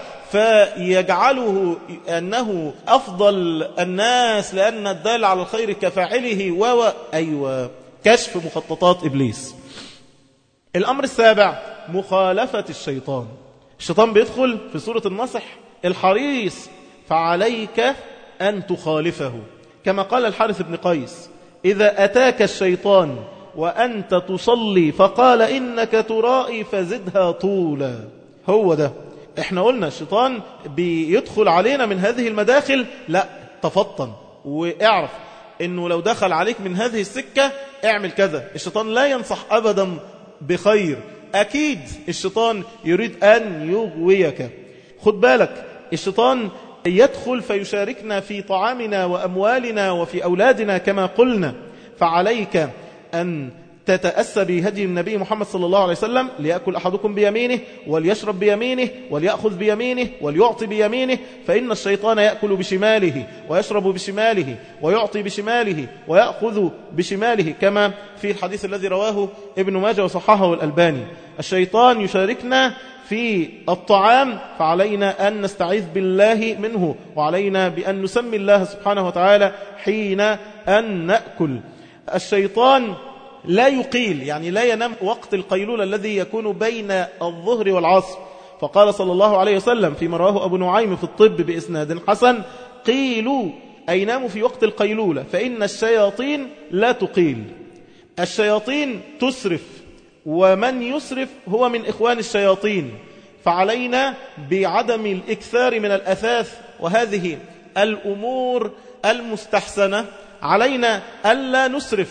فيجعله أنه أفضل الناس لأن الدال على الخير كفاعله و أيوة، كشف مخططات إبليس. الأمر السابع: مخالفة الشيطان. الشيطان بيدخل في سورة النصح: الحريص فعليك أن تخالفه، كما قال الحارث بن قيس: إذا أتاك الشيطان وأنت تصلي فقال إنك ترائي فزدها طولا. هو ده. احنا قلنا الشيطان بيدخل علينا من هذه المداخل، لا تفطن واعرف انه لو دخل عليك من هذه السكة اعمل كذا. الشيطان لا ينصح أبدا بخير، أكيد الشيطان يريد أن يغويك. خد بالك، الشيطان يدخل فيشاركنا في طعامنا وأموالنا وفي أولادنا كما قلنا، فعليك أن تتأسى بهدي النبي محمد صلى الله عليه وسلم: ليأكل أحدكم بيمينه وليشرب بيمينه وليأخذ بيمينه وليعطي بيمينه، فإن الشيطان يأكل بشماله ويشرب بشماله ويعطي بشماله ويأخذ بشماله، كما في الحديث الذي رواه ابن ماجه وصححه الألباني. الشيطان يشاركنا في الطعام، فعلينا أن نستعيذ بالله منه، وعلينا بأن نسمي الله سبحانه وتعالى حين أن نأكل. الشيطان لا يقيل، يعني لا ينام وقت القيلولة الذي يكون بين الظهر والعصر، فقال صلى الله عليه وسلم فيما رواه أبو نعيم في الطب بإسناد حسن: قيلوا، أي ناموا في وقت القيلولة، فإن الشياطين لا تقيل. الشياطين تسرف، ومن يسرف هو من إخوان الشياطين، فعلينا بعدم الإكثار من الأثاث وهذه الأمور المستحسنة. علينا ألا نسرف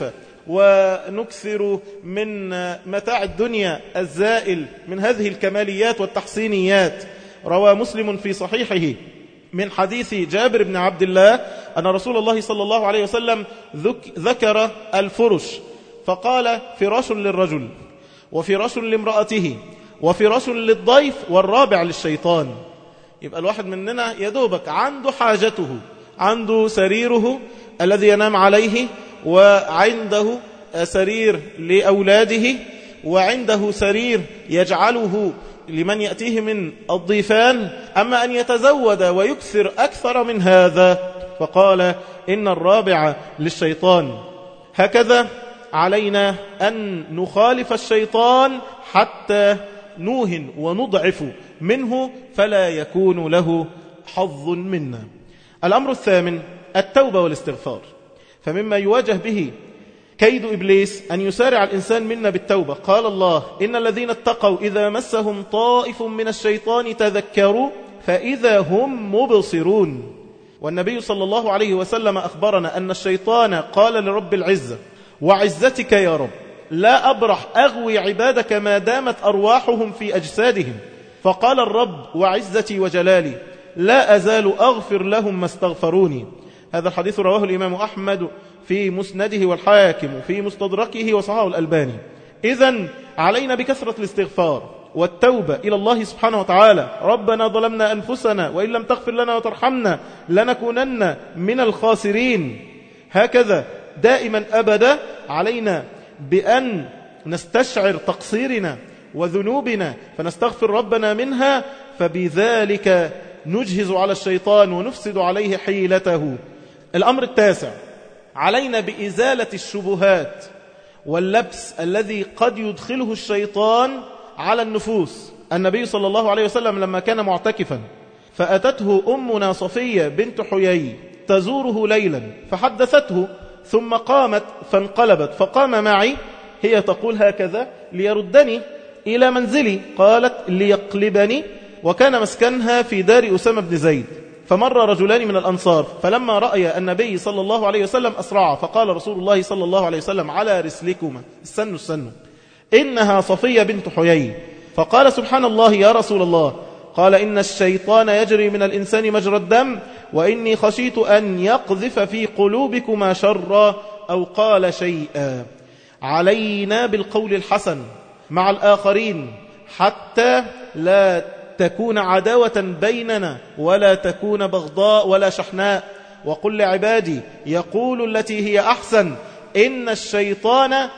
ونكثر من متاع الدنيا الزائل من هذه الكماليات والتحسينيات. روى مسلم في صحيحه من حديث جابر بن عبد الله أن رسول الله صلى الله عليه وسلم ذكر الفرش فقال فراش للرجل وفراش لامرأته وفراش للضيف والرابع للشيطان. يبقى الواحد مننا يدوبك عنده حاجته، عنده سريره الذي ينام عليه، وعنده سرير لأولاده، وعنده سرير يجعله لمن يأتيه من الضيفان. أما أن يتزود ويكثر أكثر من هذا، فقال إن الرابع للشيطان. هكذا علينا أن نخالف الشيطان حتى نوهن ونضعف منه فلا يكون له حظ منا. الأمر الثامن التوبة والاستغفار. فمما يواجه به كيد إبليس أن يسارع الإنسان منا بالتوبة. قال الله إن الذين اتقوا إذا مسهم طائف من الشيطان تذكروا فإذا هم مبصرون. والنبي صلى الله عليه وسلم أخبرنا أن الشيطان قال لرب العزة وعزتك يا رب لا أبرح أغوي عبادك ما دامت أرواحهم في أجسادهم. فقال الرب وعزتي وجلالي لا أزال أغفر لهم ما استغفروني. هذا الحديث رواه الإمام أحمد في مسنده والحاكم في مستدركه وصححه الألباني. إذن علينا بكثرة الاستغفار والتوبة إلى الله سبحانه وتعالى. ربنا ظلمنا أنفسنا وإن لم تغفر لنا وترحمنا لنكونن من الخاسرين. هكذا دائما أبدا علينا بأن نستشعر تقصيرنا وذنوبنا فنستغفر ربنا منها، فبذلك نجهز على الشيطان ونفسد عليه حيلته. الأمر التاسع علينا بإزالة الشبهات واللبس الذي قد يدخله الشيطان على النفوس. النبي صلى الله عليه وسلم لما كان معتكفا فأتته أمنا صفية بنت حيي تزوره ليلا فحدثته، ثم قامت فانقلبت فقام معي، هي تقول هكذا ليردني إلى منزلي، قالت ليقلبني، وكان مسكنها في دار أسامة بن زيد. فمر رجلان من الأنصار فلما رأي النبي صلى الله عليه وسلم أسرع، فقال رسول الله صلى الله عليه وسلم على رسلكما استنوا استنوا إنها صفية بنت حيي. فقال سبحان الله يا رسول الله. قال إن الشيطان يجري من الإنسان مجرى الدم وإني خشيت أن يقذف في قلوبكما شرا أو قال شيئا. علينا بالقول الحسن مع الآخرين حتى لا تكون عداوة بيننا ولا تكون بغضاء ولا شحناء. وقل لعبادي يقول التي هي أحسن إن الشيطان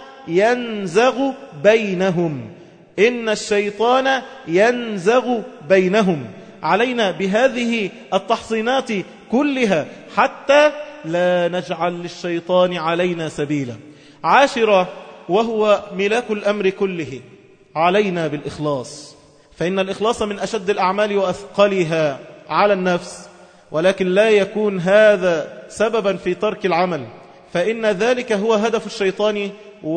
ينزغ بينهم إن الشيطان ينزغ بينهم. علينا بهذه التحصينات كلها حتى لا نجعل للشيطان علينا سبيلا. عاشرة وهو ملاك الأمر كله، علينا بالإخلاص، فإن الإخلاص من أشد الأعمال وأثقلها على النفس، ولكن لا يكون هذا سببا في ترك العمل، فإن ذلك هو هدف الشيطان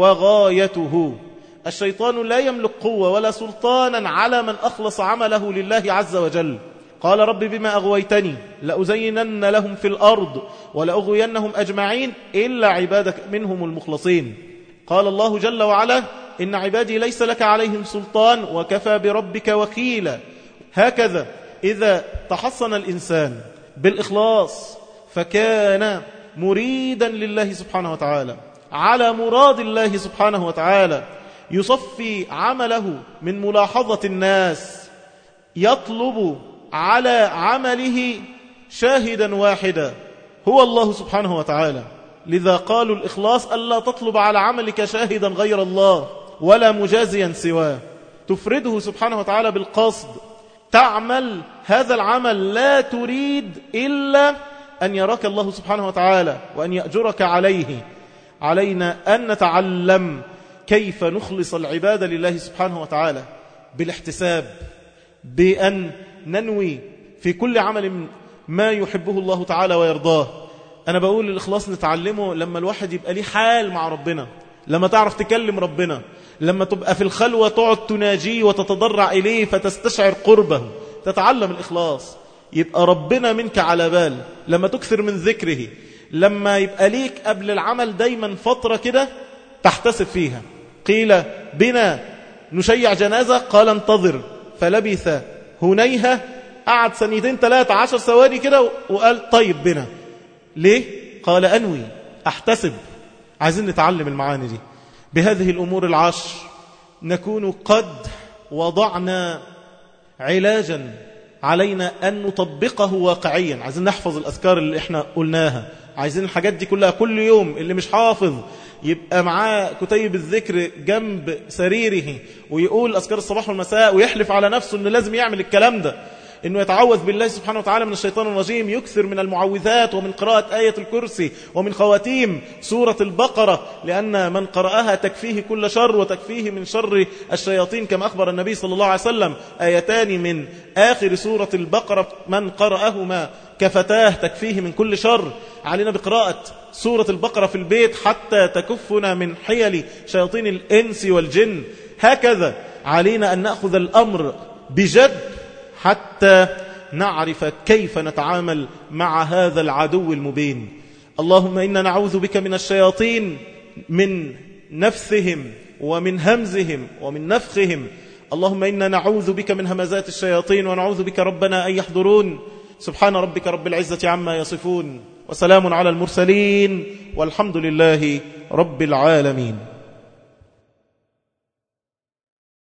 وغايته. الشيطان لا يملك قوة ولا سلطانا على من أخلص عمله لله عز وجل. قال رب بما أغويتني لأزينن لهم في الأرض ولأغوينهم أجمعين إلا عبادك منهم المخلصين. قال الله جل وعلا إن عبادي ليس لك عليهم سلطان وكفى بربك وكيلا. هكذا إذا تحصن الإنسان بالإخلاص فكان مريدا لله سبحانه وتعالى على مراد الله سبحانه وتعالى، يصفي عمله من ملاحظة الناس، يطلب على عمله شاهدا واحدا هو الله سبحانه وتعالى. لذا قالوا الإخلاص ألا تطلب على عملك شاهدا غير الله ولا مجازيا سواه، تفرده سبحانه وتعالى بالقصد، تعمل هذا العمل لا تريد إلا أن يراك الله سبحانه وتعالى وأن يأجرك عليه. علينا أن نتعلم كيف نخلص العبادة لله سبحانه وتعالى بالاحتساب، بأن ننوي في كل عمل ما يحبه الله تعالى ويرضاه. أنا بقول الإخلاص نتعلمه لما الواحد يبقى ليه حال مع ربنا، لما تعرف تكلم ربنا، لما تبقى في الخلوة تقعد تناجيه وتتضرع إليه فتستشعر قربه، تتعلم الإخلاص، يبقى ربنا منك على بال، لما تكثر من ذكره، لما يبقى ليك قبل العمل دايما فترة كده تحتسب فيها. قيل بنا نشيع جنازة، قال انتظر، فلبث هنيها، قعد سنتين ثلاثة عشر ثواني كده وقال طيب بنا. ليه؟ قال أنوي، أحتسب. عايزين نتعلم المعاني دي. بهذه الأمور العشر نكون قد وضعنا علاجا علينا أن نطبقه واقعيا. عايزين نحفظ الأذكار اللي احنا قلناها، عايزين الحاجات دي كلها كل يوم. اللي مش حافظ يبقى معاه كتيب الذكر جنب سريره ويقول أذكار الصباح والمساء، ويحلف على نفسه أنه لازم يعمل الكلام ده، أنه يتعوذ بالله سبحانه وتعالى من الشيطان الرجيم، يكثر من المعوذات ومن قراءة آية الكرسي ومن خواتيم سورة البقرة، لأن من قرأها تكفيه كل شر وتكفيه من شر الشياطين، كما أخبر النبي صلى الله عليه وسلم: آيتان من آخر سورة البقرة من قرأهما كفتاه تكفيه من كل شر. علينا بقراءة سورة البقرة في البيت حتى تكفنا من حيل شياطين الإنس والجن. هكذا علينا أن نأخذ الأمر بجد حتى نعرف كيف نتعامل مع هذا العدو المبين. اللهم إنا نعوذ بك من الشياطين، من نفثهم ومن همزهم ومن نفخهم. اللهم إنا نعوذ بك من همزات الشياطين ونعوذ بك ربنا أن يحضرون. سبحان ربك رب العزة عما يصفون، وسلام على المرسلين، والحمد لله رب العالمين.